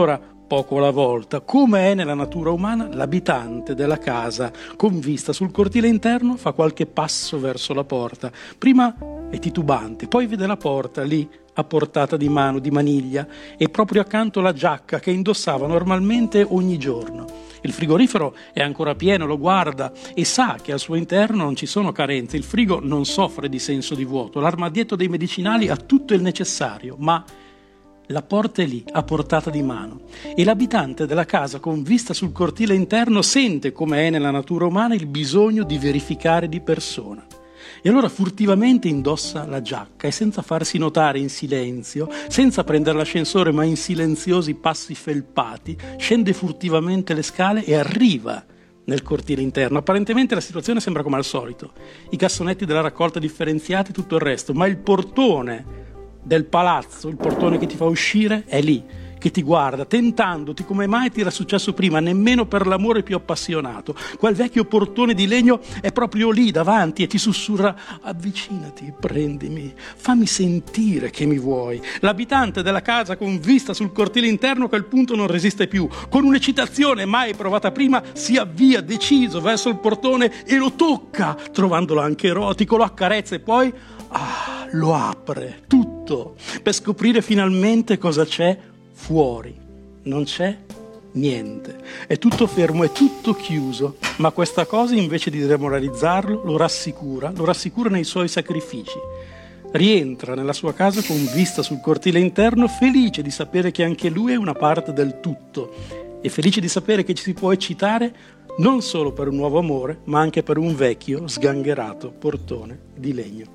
poco alla volta. Come è nella natura umana, l'abitante della casa con vista sul cortile interno fa qualche passo verso la porta. Prima è titubante, poi vede la porta lì a portata di mano, di maniglia, e proprio accanto la giacca che indossava normalmente ogni giorno. Il frigorifero è ancora pieno, lo guarda e sa che al suo interno non ci sono carenze. Il frigo non soffre di senso di vuoto, l'armadietto dei medicinali ha tutto il necessario, ma la porta è lì, a portata di mano, e l'abitante della casa con vista sul cortile interno sente, come è nella natura umana, il bisogno di verificare di persona. E allora furtivamente indossa la giacca e, senza farsi notare, in silenzio, senza prendere l'ascensore ma in silenziosi passi felpati, scende furtivamente le scale e arriva nel cortile interno. Apparentemente la situazione sembra come al solito, i cassonetti della raccolta differenziati e tutto il resto, ma il portone del palazzo, il portone che ti fa uscire, è lì, che ti guarda, tentandoti come mai ti era successo prima, nemmeno per l'amore più appassionato. Quel vecchio portone di legno è proprio lì davanti e ti sussurra: avvicinati, prendimi, fammi sentire che mi vuoi. L'abitante della casa con vista sul cortile interno a quel punto non resiste più. Con un'eccitazione mai provata prima si avvia deciso verso il portone e lo tocca, trovandolo anche erotico, lo accarezza e poi lo apre tutto per scoprire finalmente cosa c'è fuori. Non c'è niente, è tutto fermo, è tutto chiuso, ma questa cosa, invece di demoralizzarlo, lo rassicura nei suoi sacrifici. Rientra nella sua casa con vista sul cortile interno, felice di sapere che anche lui è una parte del tutto e felice di sapere che ci si può eccitare non solo per un nuovo amore, ma anche per un vecchio sgangherato portone di legno.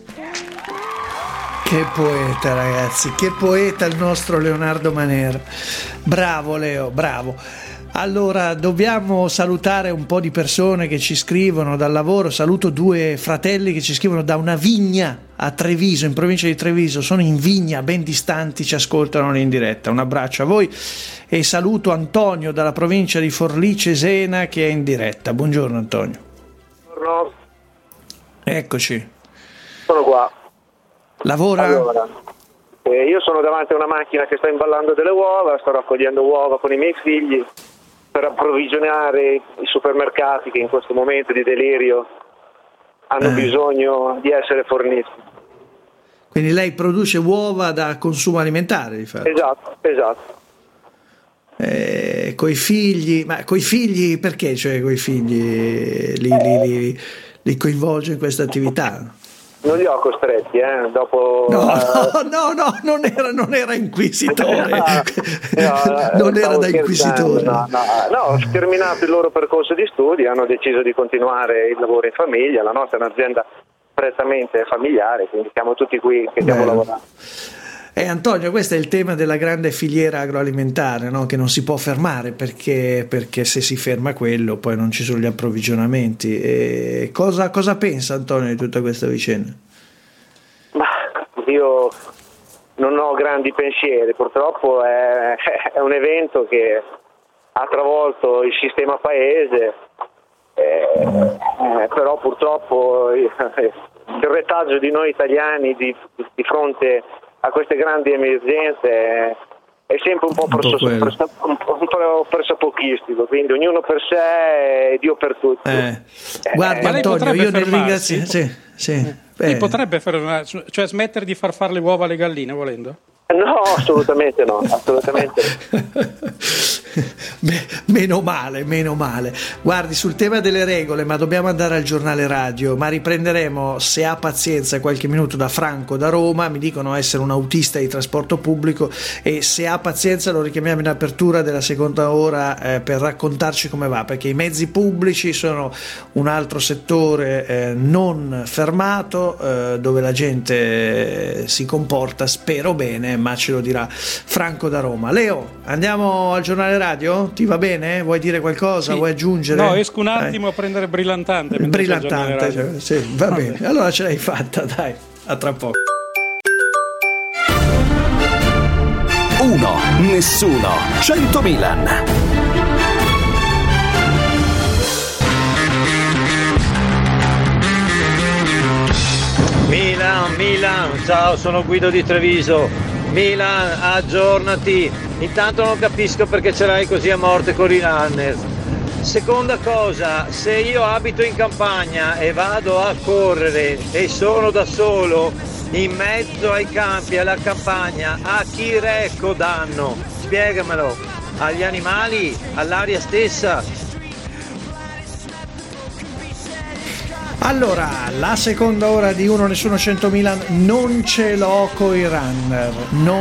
Che poeta, ragazzi, che poeta il nostro Leonardo Manera. Bravo Leo, bravo. Allora, dobbiamo salutare un po' di persone che ci scrivono dal lavoro. Saluto due fratelli che ci scrivono da una vigna a Treviso, in provincia di Treviso. Sono in vigna, ben distanti, ci ascoltano in diretta. Un abbraccio a voi e saluto Antonio dalla provincia di Forlì Cesena che è in diretta. Buongiorno Antonio. Buongiorno. Eccoci. Sono qua. Lavora? Allora, io sono davanti a una macchina che sta imballando delle uova, sto raccogliendo uova con i miei figli per approvvigionare i supermercati che in questo momento di delirio hanno bisogno di essere forniti. Quindi lei produce uova da consumo alimentare, di fatto? Esatto. Coi figli, ma coi figli perché? Cioè coi figli li coinvolge in questa attività? Non li ho costretti, dopo... No, non era inquisitore. Non era da inquisitore. No, ho terminato il loro percorso di studi, hanno deciso di continuare il lavoro in famiglia. La nostra è un'azienda prettamente familiare, quindi siamo tutti qui che stiamo lavorando. Antonio, questo è il tema della grande filiera agroalimentare, no? Che non si può fermare perché se si ferma quello poi non ci sono gli approvvigionamenti. Cosa pensa Antonio di tutta questa vicenda? Ma io non ho grandi pensieri, purtroppo è un evento che ha travolto il sistema paese, però purtroppo il retaggio di noi italiani di fronte a queste grandi emergenze è sempre un po' pressapochistico, quindi ognuno per sé e Dio per tutti. Guarda Antonio, io ti ringrazio. Sì. Potrebbe cioè smettere di fare le uova alle galline volendo? No, assolutamente no, assolutamente. Meno male. Guardi, sul tema delle regole, ma dobbiamo andare al giornale radio, ma riprenderemo, se ha pazienza, qualche minuto da Franco da Roma. Mi dicono essere un autista di trasporto pubblico e se ha pazienza lo richiamiamo in apertura della seconda ora per raccontarci come va, perché i mezzi pubblici sono un altro settore non fermato, dove la gente si comporta, spero bene, ma ce lo dirà Franco da Roma. Leo, andiamo al giornale radio? Ti va bene? Vuoi dire qualcosa? Sì. Vuoi aggiungere? No, esco un attimo a prendere Brillantante. Brillantante, sì, va bene. Allora ce l'hai fatta, dai, a tra poco. Uno, nessuno, 100 Milan. Milan, ciao, sono Guido di Treviso. Milan, aggiornati, Intanto non capisco perché ce l'hai così a morte con i runner. Seconda cosa, se io abito in campagna e vado a correre e sono da solo in mezzo ai campi, alla campagna, a chi recco danno? Spiegamelo. Agli animali? All'aria stessa? Allora, la seconda ora di Uno Nessuno 100.000 non ce l'ho coi runner,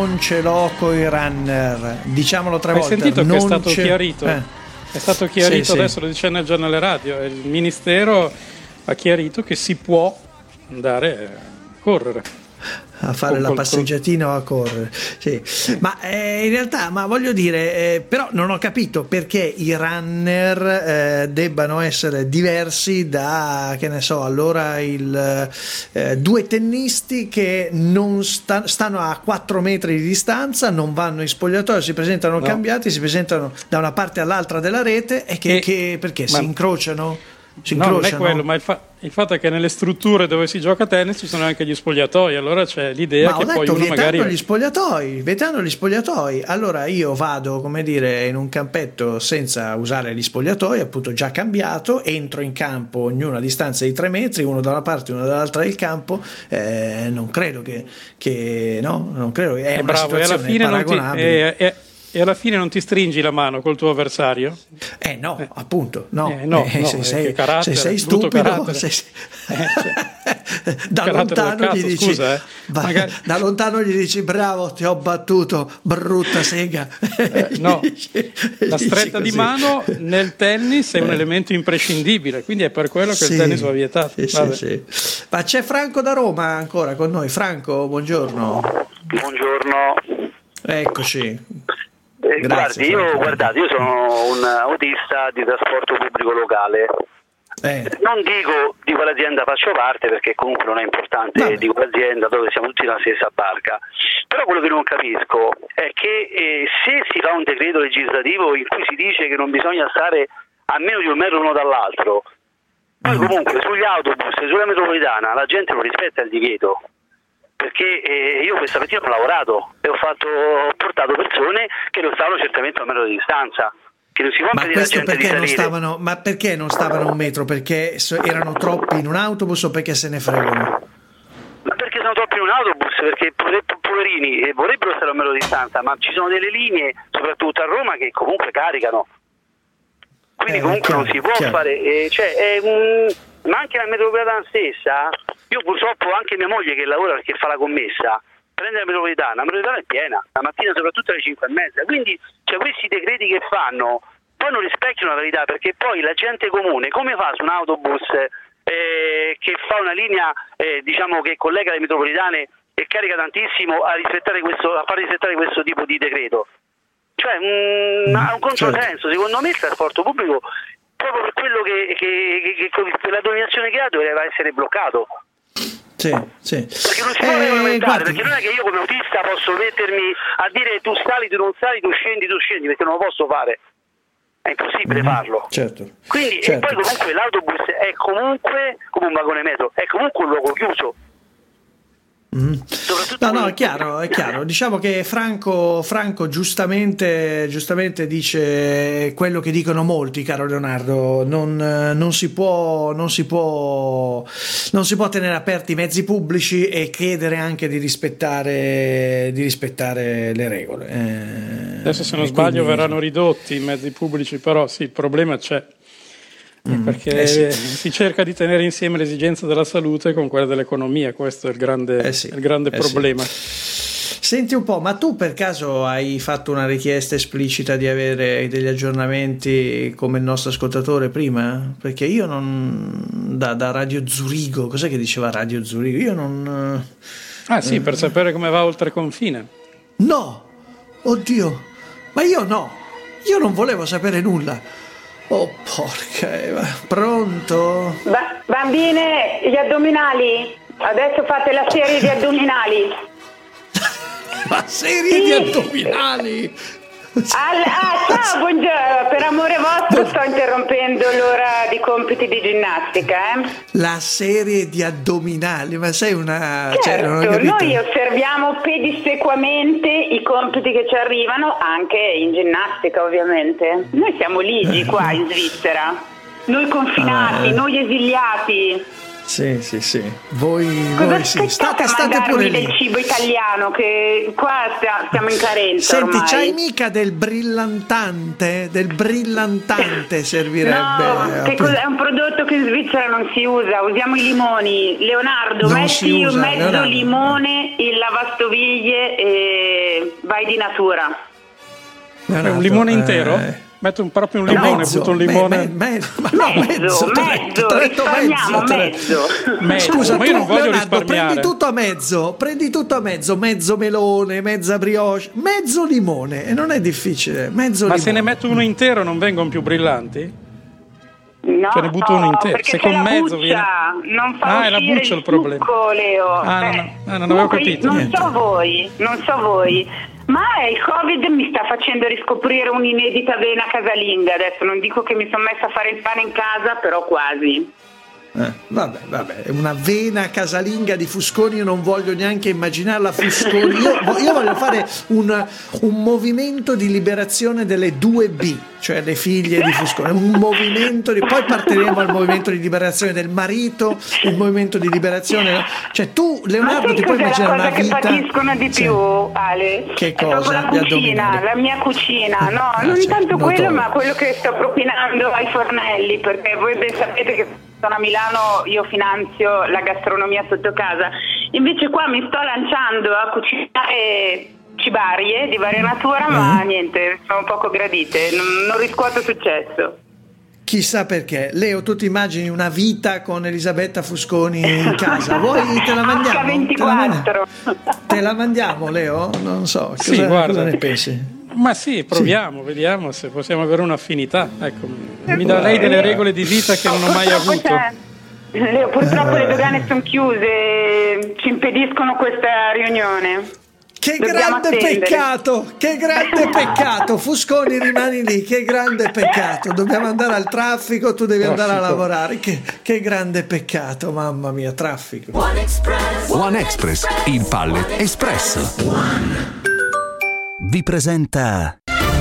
diciamolo 3 volte. Hai sentito che è stato chiarito? È stato chiarito, adesso lo dice nel giornale radio, il Ministero ha chiarito che si può andare a correre. A fare la passeggiatina o a correre, sì. Ma in realtà, voglio dire, però non ho capito perché i runner debbano essere diversi da, che ne so, allora due tennisti che non stanno a 4 metri di distanza, non vanno in spogliatoio, si presentano cambiati, si presentano da una parte all'altra della rete e perché si incrociano? Non è quello, ma il fatto è che nelle strutture dove si gioca a tennis ci sono anche gli spogliatoi, allora c'è l'idea che poi uno magari vietando gli spogliatoi. Allora io vado, come dire, in un campetto senza usare gli spogliatoi, appunto già cambiato, entro in campo ognuno a distanza di 3 metri, uno da una parte e uno dall'altra del campo. Non credo che non credo che è una situazione paragonabile. E alla fine non ti stringi la mano col tuo avversario? No, appunto, no. Se sei stupido, da lontano gli dici, scusa, da lontano gli dici bravo, ti ho battuto, brutta sega. No, la stretta di mano nel tennis è un elemento imprescindibile, quindi è per quello che il tennis va vietato. Sì. Ma c'è Franco da Roma ancora con noi. Franco, buongiorno. Buongiorno. Eccoci. Grazie, io sono un autista di trasporto pubblico locale. Non dico di quale azienda faccio parte, perché comunque non è importante di quale azienda, dove siamo tutti nella stessa barca. Però quello che non capisco è che se si fa un decreto legislativo in cui si dice che non bisogna stare a meno di 1 metro l'uno dall'altro, poi comunque sugli autobus e sulla metropolitana la gente non rispetta il divieto. Perché io questa mattina ho lavorato e ho portato persone che non stavano certamente a 1 metro di distanza, che non si può impedire alla gente di salire. Ma perché non stavano a 1 metro? Perché erano troppi in un autobus o perché se ne fregano? Ma perché sono troppi in un autobus? Perché poverini vorrebbero stare a 1 metro di distanza, ma ci sono delle linee, soprattutto a Roma, che comunque caricano. Quindi comunque non si può fare, ma anche la metropolitana stessa. Io purtroppo anche mia moglie che lavora, perché fa la commessa, prende la metropolitana è piena, la mattina soprattutto alle 5:30, quindi questi decreti che fanno poi non rispecchiano la verità, perché poi la gente comune come fa su un autobus che fa una linea che collega le metropolitane e carica tantissimo a far rispettare questo tipo di decreto? Ha un controsenso. Secondo me il trasporto pubblico, proprio per quello che per la dominazione che ha, doveva essere bloccato. Sì. Perché non si può regolamentare, perché non è che io come autista posso mettermi a dire tu sali, tu non sali, tu scendi, perché non lo posso fare. È impossibile farlo. Certo. Quindi e poi comunque l'autobus è comunque come un vagone metro, è comunque un luogo chiuso. No, è chiaro. Diciamo che Franco giustamente dice quello che dicono molti, caro Leonardo. Non si può tenere aperti i mezzi pubblici e chiedere anche di rispettare le regole. Adesso se non sbaglio verranno ridotti i mezzi pubblici, però sì, il problema c'è. Perché si cerca di tenere insieme l'esigenza della salute con quella dell'economia, questo è il grande problema. Senti un po', ma tu per caso hai fatto una richiesta esplicita di avere degli aggiornamenti come il nostro ascoltatore prima? Perché io da Radio Zurigo, cos'è che diceva Radio Zurigo? Io non... sì, per sapere come va oltre confine. No, oddio, ma io non volevo sapere nulla. Oh porca Eva, pronto? Bambine, gli addominali, adesso fate la serie di addominali. La serie di addominali? Ciao, buongiorno. Per amore vostro sto interrompendo l'ora di compiti di ginnastica. La serie di addominali, ma sei una... Certo, noi osserviamo pedissequamente i compiti che ci arrivano anche in ginnastica, ovviamente. Noi siamo ligi qua in Svizzera, noi confinati, noi esiliati. Sì. Voi sì. State pure lì. Del cibo italiano, che qua stiamo in carenza. Senti, ormai. c'hai mica del brillantante? Del brillantante servirebbe. No, che è un prodotto che in Svizzera non si usa. Usiamo i limoni. Leonardo, metti mezzo limone in lavastoviglie e vai di natura. Leonardo, un limone intero? Metto proprio un limone, butto un limone. Mezzo. Scusa, ma io non voglio Leonardo, risparmiare. prendi tutto a mezzo melone, mezza brioche, mezzo limone, e non è difficile, mezzo limone. Se ne metto uno intero non vengono più brillanti? No, ne butto uno intero. Perché se con mezzo buccia, viene... non fa è la buccia il problema. Succo, Leo. Non avevo capito. Non so voi. Ma il Covid mi sta facendo riscoprire un'inedita vena casalinga. Adesso non dico che mi sono messa a fare il pane in casa, però quasi. Vabbè, una vena casalinga di Fusconi, io non voglio neanche immaginarla. Fusconi, io voglio fare un movimento di liberazione delle 2B, cioè le figlie di Fusconi, un movimento poi partiremo al movimento di liberazione del marito, il movimento di liberazione, cioè tu, Leonardo, ti puoi immaginare una vita che patiscono di più, Ale? Che cosa? La mia cucina, non tanto quello, ma quello che sto propinando ai fornelli, perché voi ben sapete che sono a Milano, io finanzio la gastronomia sotto casa, invece qua mi sto lanciando a cucinare cibarie di varia natura, ma niente, sono poco gradite, non riscuoto successo. Chissà perché. Leo, tu ti immagini una vita con Elisabetta Fusconi in casa? Vuoi te la mandiamo? H24. Te la mandiamo, Leo? Non so, cosa ne pensi? Ma sì, proviamo, vediamo se possiamo avere un'affinità. Ecco, mi dà lei delle regole di vita che non ho mai avuto. Leo, purtroppo le dogane sono chiuse, ci impediscono questa riunione. Che grande peccato, Fusconi, rimani lì, che grande peccato, dobbiamo andare al traffico, tu devi andare a lavorare, che grande peccato, mamma mia, traffico. One Express, il Pallet Express vi presenta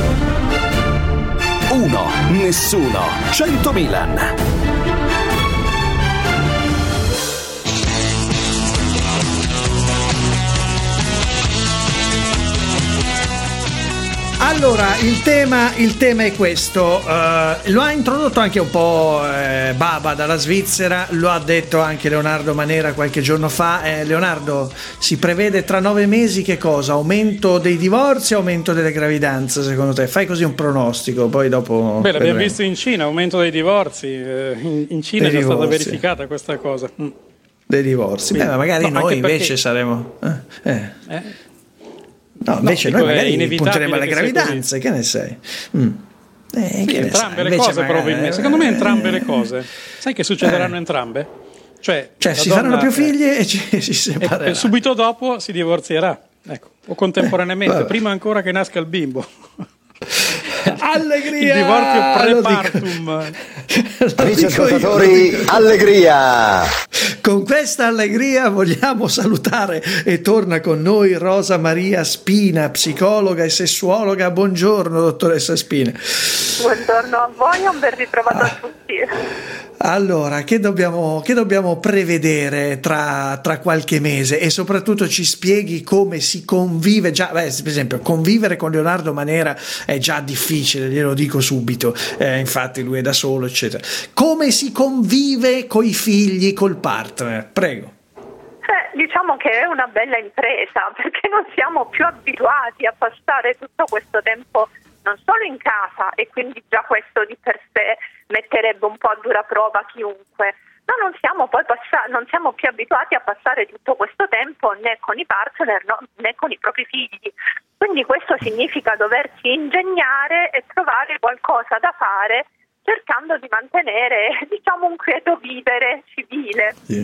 1, nessuno, 100 Milan. Allora, il tema è questo, lo ha introdotto anche un po' Baba dalla Svizzera, lo ha detto anche Leonardo Manera qualche giorno fa. Leonardo, si prevede tra 9 mesi che cosa? Aumento dei divorzi, aumento delle gravidanze secondo te? Fai così un pronostico, poi dopo... l'abbiamo visto in Cina, aumento dei divorzi, in Cina è già stata verificata questa cosa. Dei divorzi, ma magari noi invece saremo... No, invece noi magari punteremo alle gravidanze, che ne sai? Entrambe le cose probabilmente. Secondo me entrambe le cose. Sai che succederanno entrambe? Cioè si faranno più figli e si separeranno. E subito dopo si divorzierà. Ecco, o contemporaneamente, prima ancora che nasca il bimbo. Allegria! Il divorzio prepartum. Amici ascoltatori, allegria! Con questa allegria vogliamo salutare e torna con noi Rosa Maria Spina, psicologa e sessuologa. Buongiorno, dottoressa Spina. Buongiorno a voi, un ben ritrovato a tutti. Allora, che dobbiamo prevedere tra qualche mese, e soprattutto ci spieghi come si convive già, per esempio convivere con Leonardo Manera è già difficile, glielo dico subito, infatti lui è da solo eccetera. Come si convive coi figli, col partner? Prego. Diciamo che è una bella impresa, perché non siamo più abituati a passare tutto questo tempo non solo in casa, e quindi già questo di per sé metterebbe un po' a dura prova chiunque, ma non siamo più abituati a passare tutto questo tempo né con i partner né con i propri figli. Quindi questo significa doversi ingegnare e trovare qualcosa da fare, cercando di mantenere, un quieto vivere civile.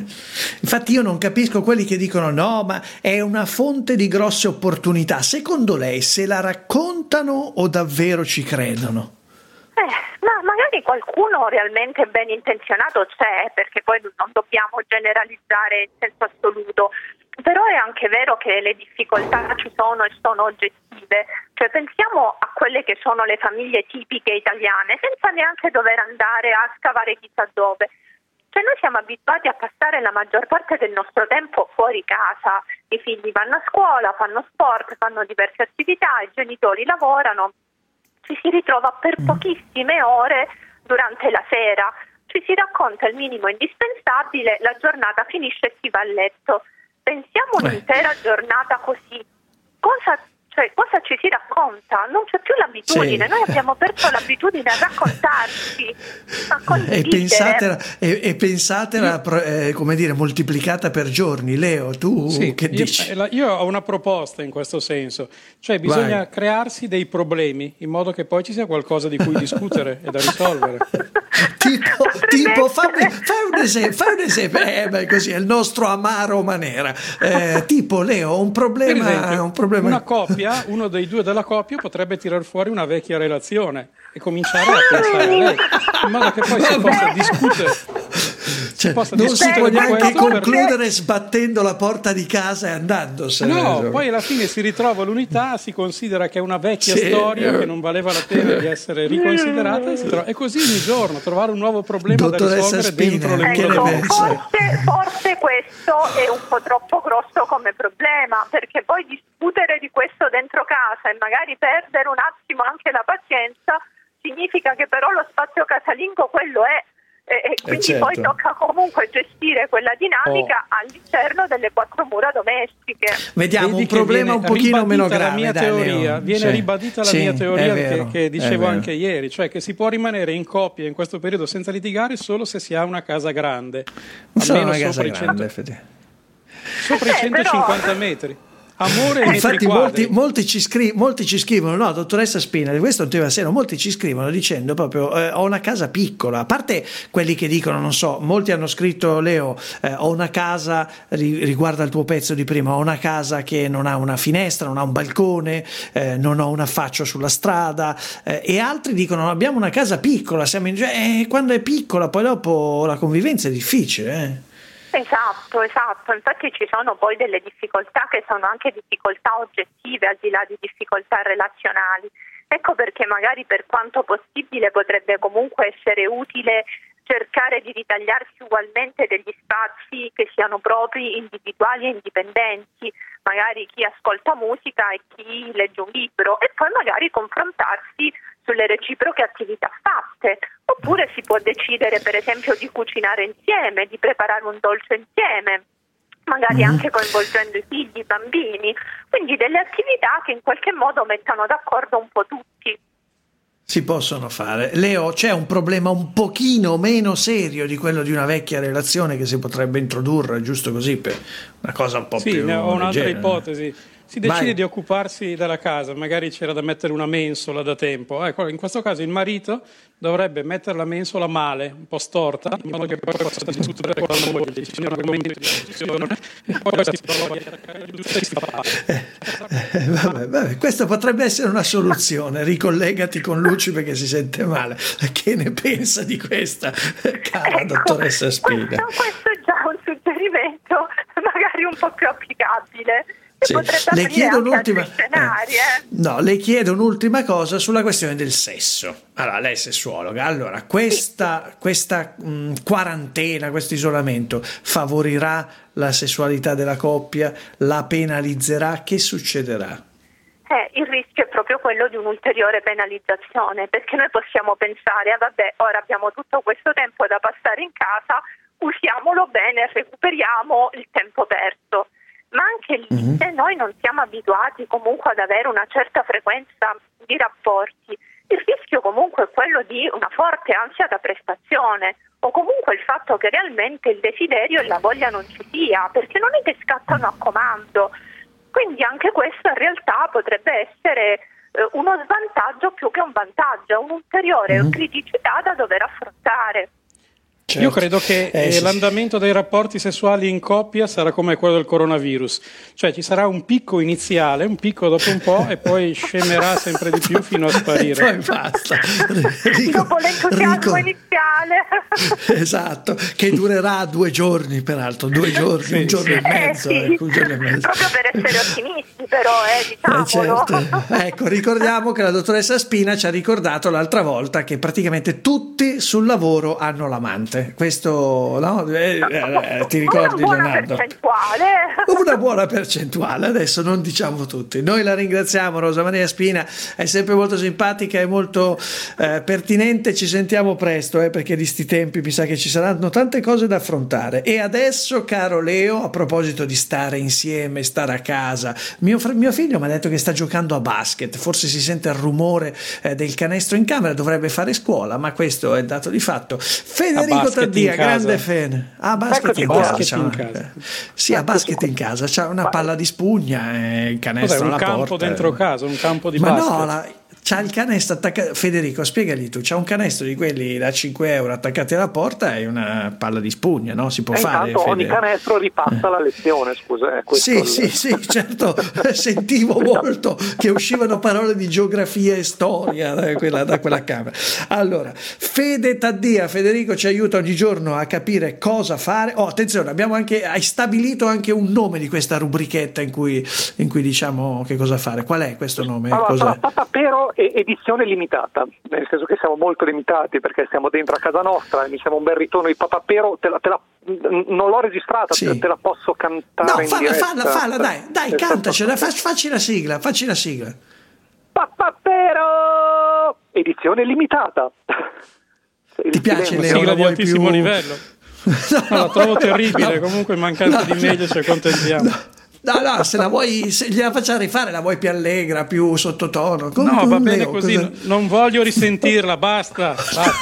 Infatti io non capisco quelli che dicono no, ma è una fonte di grosse opportunità. Secondo lei se la raccontano o davvero ci credono? Ma magari qualcuno realmente ben intenzionato c'è, perché poi non dobbiamo generalizzare in senso assoluto, però è anche vero che le difficoltà ci sono e sono oggettive, cioè pensiamo a quelle che sono le famiglie tipiche italiane senza neanche dover andare a scavare chissà dove. Cioè noi siamo abituati a passare la maggior parte del nostro tempo fuori casa, i figli vanno a scuola, fanno sport, fanno diverse attività, i genitori lavorano, ci si ritrova per pochissime ore durante la sera, ci si racconta il minimo indispensabile, la giornata finisce e si va a letto. Pensiamo un'intera giornata così, cosa ci si racconta? Non c'è più l'abitudine, noi abbiamo perso l'abitudine a raccontarci, a condividere. E pensatela come dire, moltiplicata per giorni. Leo, tu che dici? Io ho una proposta in questo senso, cioè bisogna crearsi dei problemi in modo che poi ci sia qualcosa di cui discutere e da risolvere. tipo fai un esempio, così è il nostro amaro Manera. Tipo Leo, un problema, per esempio, un problema. Una coppia, uno dei due della coppia potrebbe tirar fuori una vecchia relazione e cominciare a pensare a lei, in modo che poi si possa discutere. Non si può neanche concludere sbattendo la porta di casa e andandosene. No, poi alla fine si ritrova l'unità, si considera che è una vecchia storia che non valeva la pena di essere riconsiderata e così ogni giorno trovare un nuovo problema da risolvere dentro le mura. Forse questo è un po' troppo grosso come problema, perché poi discutere di questo dentro casa e magari perdere un attimo anche la pazienza significa che però lo spazio casalingo quello è. E quindi poi tocca comunque gestire quella dinamica all'interno delle quattro mura domestiche. Vediamo un problema un pochino meno grave. Viene ribadita la mia teoria che dicevo anche ieri, cioè che si può rimanere in coppia in questo periodo senza litigare solo se si ha una casa grande, almeno sopra i 150 metri. Amore e infatti molti ci scrivono, no, dottoressa Spina, questo è un tema serio, molti ci scrivono dicendo proprio ho una casa piccola, a parte quelli che dicono, non so, molti hanno scritto Leo, ho una casa, riguarda il tuo pezzo di prima, ho una casa che non ha una finestra, non ha un balcone, non ho un affaccio sulla strada, e altri dicono abbiamo una casa piccola, quando è piccola poi dopo la convivenza è difficile. Esatto, infatti ci sono poi delle difficoltà che sono anche difficoltà oggettive al di là di difficoltà relazionali. Ecco perché magari per quanto possibile potrebbe comunque essere utile cercare di ritagliarsi ugualmente degli spazi che siano propri, individuali e indipendenti, magari chi ascolta musica e chi legge un libro, e poi magari confrontarsi sulle reciproche attività fatte, oppure si può decidere per esempio di cucinare insieme, di preparare un dolce insieme, magari anche coinvolgendo i figli, i bambini, quindi delle attività che in qualche modo mettano d'accordo un po' tutti. Si possono fare. Leo, c'è un problema un pochino meno serio di quello di una vecchia relazione che si potrebbe introdurre, giusto così, per una cosa un po' più leggera. Ho un'altra ipotesi. Si decide di occuparsi della casa, magari c'era da mettere una mensola da tempo. Ecco, in questo caso il marito dovrebbe mettere la mensola male, un po' storta, in modo che poi possa discutere con la moglie, vabbè, questa potrebbe essere una soluzione. Ricollegati con Luci perché si sente male. Che ne pensa di questa, cara dottoressa Spina? Questo è già un suggerimento magari un po' più applicabile. Sì. Le chiedo un'ultima cosa sulla questione del sesso. Allora, lei è sessuologa, allora questa quarantena, questo isolamento favorirà la sessualità della coppia, la penalizzerà? Che succederà? Il rischio è proprio quello di un'ulteriore penalizzazione, perché noi possiamo pensare ora abbiamo tutto questo tempo da passare in casa, usiamolo bene, recuperiamo il tempo perso. Ma anche lì, se noi non siamo abituati comunque ad avere una certa frequenza di rapporti, il rischio comunque è quello di una forte ansia da prestazione, o comunque il fatto che realmente il desiderio e la voglia non ci sia, perché non è che scattano a comando. Quindi anche questo in realtà potrebbe essere uno svantaggio più che un vantaggio, un'ulteriore criticità da dover affrontare. certo. Io credo che l'andamento dei rapporti sessuali in coppia sarà come quello del coronavirus, cioè ci sarà un picco iniziale, un picco dopo un po' e poi scemerà sempre di più fino a sparire. Poi basta. Dopo l'entusiasmo iniziale. Esatto, che durerà 2 giorni peraltro, 2 giorni, sì, un giorno e mezzo. Un giorno e mezzo. Proprio per essere ottimisti però, diciamolo. Certo. Ecco, ricordiamo che la dottoressa Spina ci ha ricordato l'altra volta che praticamente tutti sul lavoro hanno l'amante. Questo, no? Ti ricordi, una buona Leonardo? Percentuale. Una buona percentuale, adesso non diciamo tutti. Noi la ringraziamo, Rosa Maria Spina, è sempre molto simpatica e molto pertinente. Ci sentiamo presto, perché di sti tempi mi sa che ci saranno tante cose da affrontare. E adesso, caro Leo, a proposito di stare insieme, stare a casa, mio figlio mi ha detto che sta giocando a basket, forse si sente il rumore del canestro in camera, dovrebbe fare scuola, ma questo è dato di fatto. Federico Taddia, grande fan. A basket in casa. Sì, a basket in casa, c'ha una palla di spugna, il canestro alla porta. Un campo dentro casa, un campo di basket. Ma no, c'ha il canestro attaccato. Federico, spiegagli tu, c'ha un canestro di quelli da 5 euro attaccati alla porta e una palla di spugna, no? Si può fare. Intanto ogni canestro ripassa la lezione, scusa. Sì, certo, sentivo molto che uscivano parole di geografia e storia da quella camera. Allora, Federico ci aiuta ogni giorno a capire cosa fare. Attenzione, hai stabilito anche un nome di questa rubrichetta in cui diciamo che cosa fare. Qual è questo nome? Allora, Papapero edizione limitata, nel senso che siamo molto limitati perché siamo dentro a casa nostra e mi sembra un bel ritorno di Papapero. Non l'ho registrata, sì. Te la posso cantare in diretta. Falla, dai, cantacela, facci la sigla. Papapero edizione limitata. Ti piace, Leo? Sigla di altissimo livello. No, la trovo terribile, comunque in mancanza di meglio ci accontentiamo. No, se gliela facciamo rifare, la vuoi più allegra, più sottotono. No, va bene così, non voglio risentirla, basta.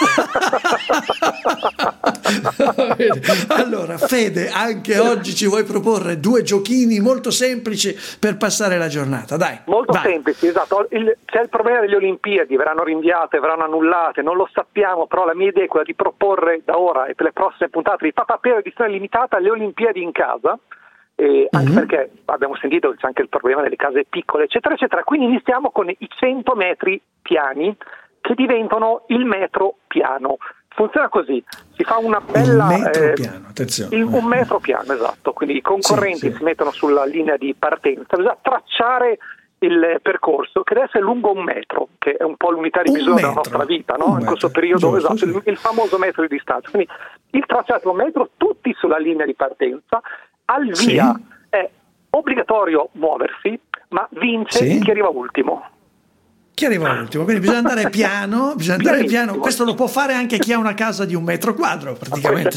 Allora, Fede, anche oggi ci vuoi proporre 2 giochini molto semplici per passare la giornata, dai. Molto semplici, esatto. C'è il problema delle Olimpiadi, verranno rinviate, verranno annullate, non lo sappiamo, però la mia idea è quella di proporre da ora e per le prossime puntate di Papapero edizione limitata le Olimpiadi in casa. Anche perché abbiamo sentito che c'è anche il problema delle case piccole, eccetera, eccetera. Quindi iniziamo con i 100 metri piani che diventano il metro piano. Funziona così: si fa una bella piano, attenzione. Un metro piano, esatto. Quindi i concorrenti si mettono sulla linea di partenza, bisogna tracciare il percorso che deve essere lungo 1 metro, che è un po' l'unità di misura della nostra vita, no? In questo periodo, esatto, il famoso metro di distanza. Quindi il tracciato 1 metro, tutti sulla linea di partenza. Al via è obbligatorio muoversi, ma vince chi arriva ultimo. Quindi bisogna andare piano, Questo lo può fare anche chi ha una casa di 1 metro quadro, praticamente.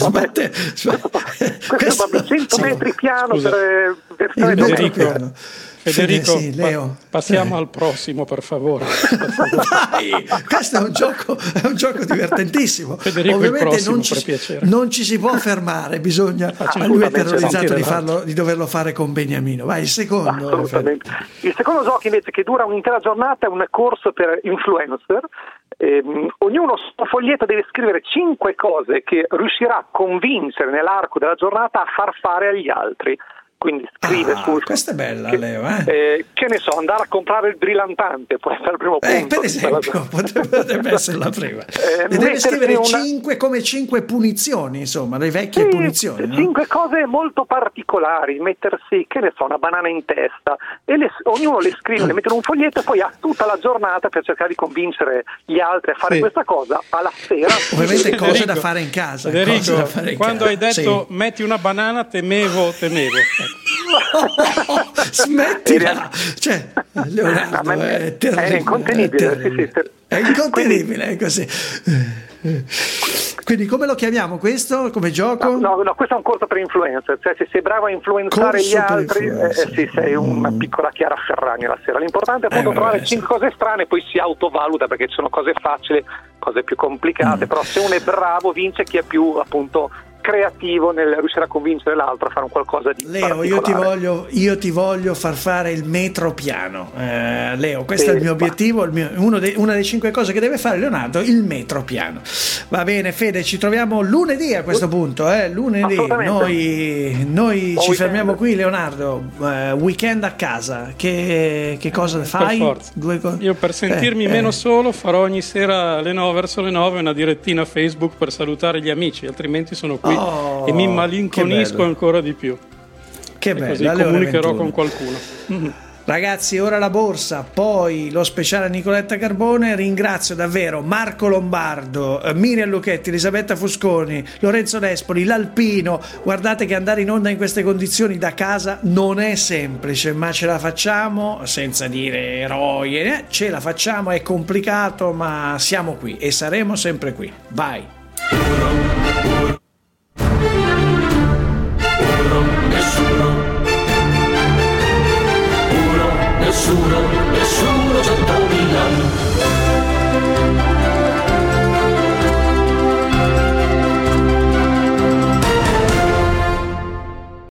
Questo è 100 metri piano per versione Federico, Leo. Passiamo al prossimo, per favore. Dai, questo è un gioco divertentissimo. Federico, ovviamente il prossimo, per piacere. Non ci si può fermare, bisogna. Lui è terrorizzato di doverlo fare con Beniamino. Vai, il secondo. Il secondo gioco invece, che dura un'intera giornata, è un corso per influencer. Ognuno su un foglietto deve scrivere 5 cose che riuscirà a convincere nell'arco della giornata a far fare agli altri. Quindi scrive questa è bella, Leo, che ne so, andare a comprare il brillantante può essere il primo punto, per esempio, potrebbe essere la prima. E deve scrivere 5 punizioni, insomma, le vecchie punizioni, 5 cose molto particolari, mettersi, che ne so, una banana in testa, e ognuno le scrive, le mette in un foglietto e poi ha tutta la giornata per cercare di convincere gli altri a fare questa cosa. Alla sera ovviamente cose da fare in casa. Federico, quando hai detto metti una banana temevo. Smettila, cioè Leonardo è terribile, è incontenibile, è incontenibile, è così. Quindi come lo chiamiamo questo come gioco? No, questo è un corso per influencer, cioè se sei bravo a influenzare gli altri sei una piccola Chiara Ferragni la sera. L'importante è appunto trovare 5 cose strane, poi si autovaluta perché ci sono cose facili, cose più complicate, però se uno è bravo vince chi è più appunto creativo nel riuscire a convincere l'altro a fare un qualcosa di Leo, io ti voglio far fare il metro piano. Leo, questo è il mio obiettivo, una delle 5 cose che deve fare Leonardo, il metro piano. Va bene, Fede, ci troviamo lunedì a questo punto, lunedì. Noi ci fermiamo qui, Leonardo. Weekend a casa, che cosa fai? Io per sentirmi meno solo farò ogni sera verso le 9 una direttina Facebook per salutare gli amici, altrimenti sono qui e mi malinconisco ancora di più. Che bello, così comunicherò con qualcuno. Ragazzi, ora la borsa, poi lo speciale Nicoletta Carbone. Ringrazio davvero Marco Lombardo, Miriam Lucchetti, Elisabetta Fusconi, Lorenzo Nespoli, l'Alpino. Guardate che andare in onda in queste condizioni da casa non è semplice, ma ce la facciamo, senza dire eroi, ce la facciamo, è complicato, ma siamo qui e saremo sempre qui. Vai! Nessuno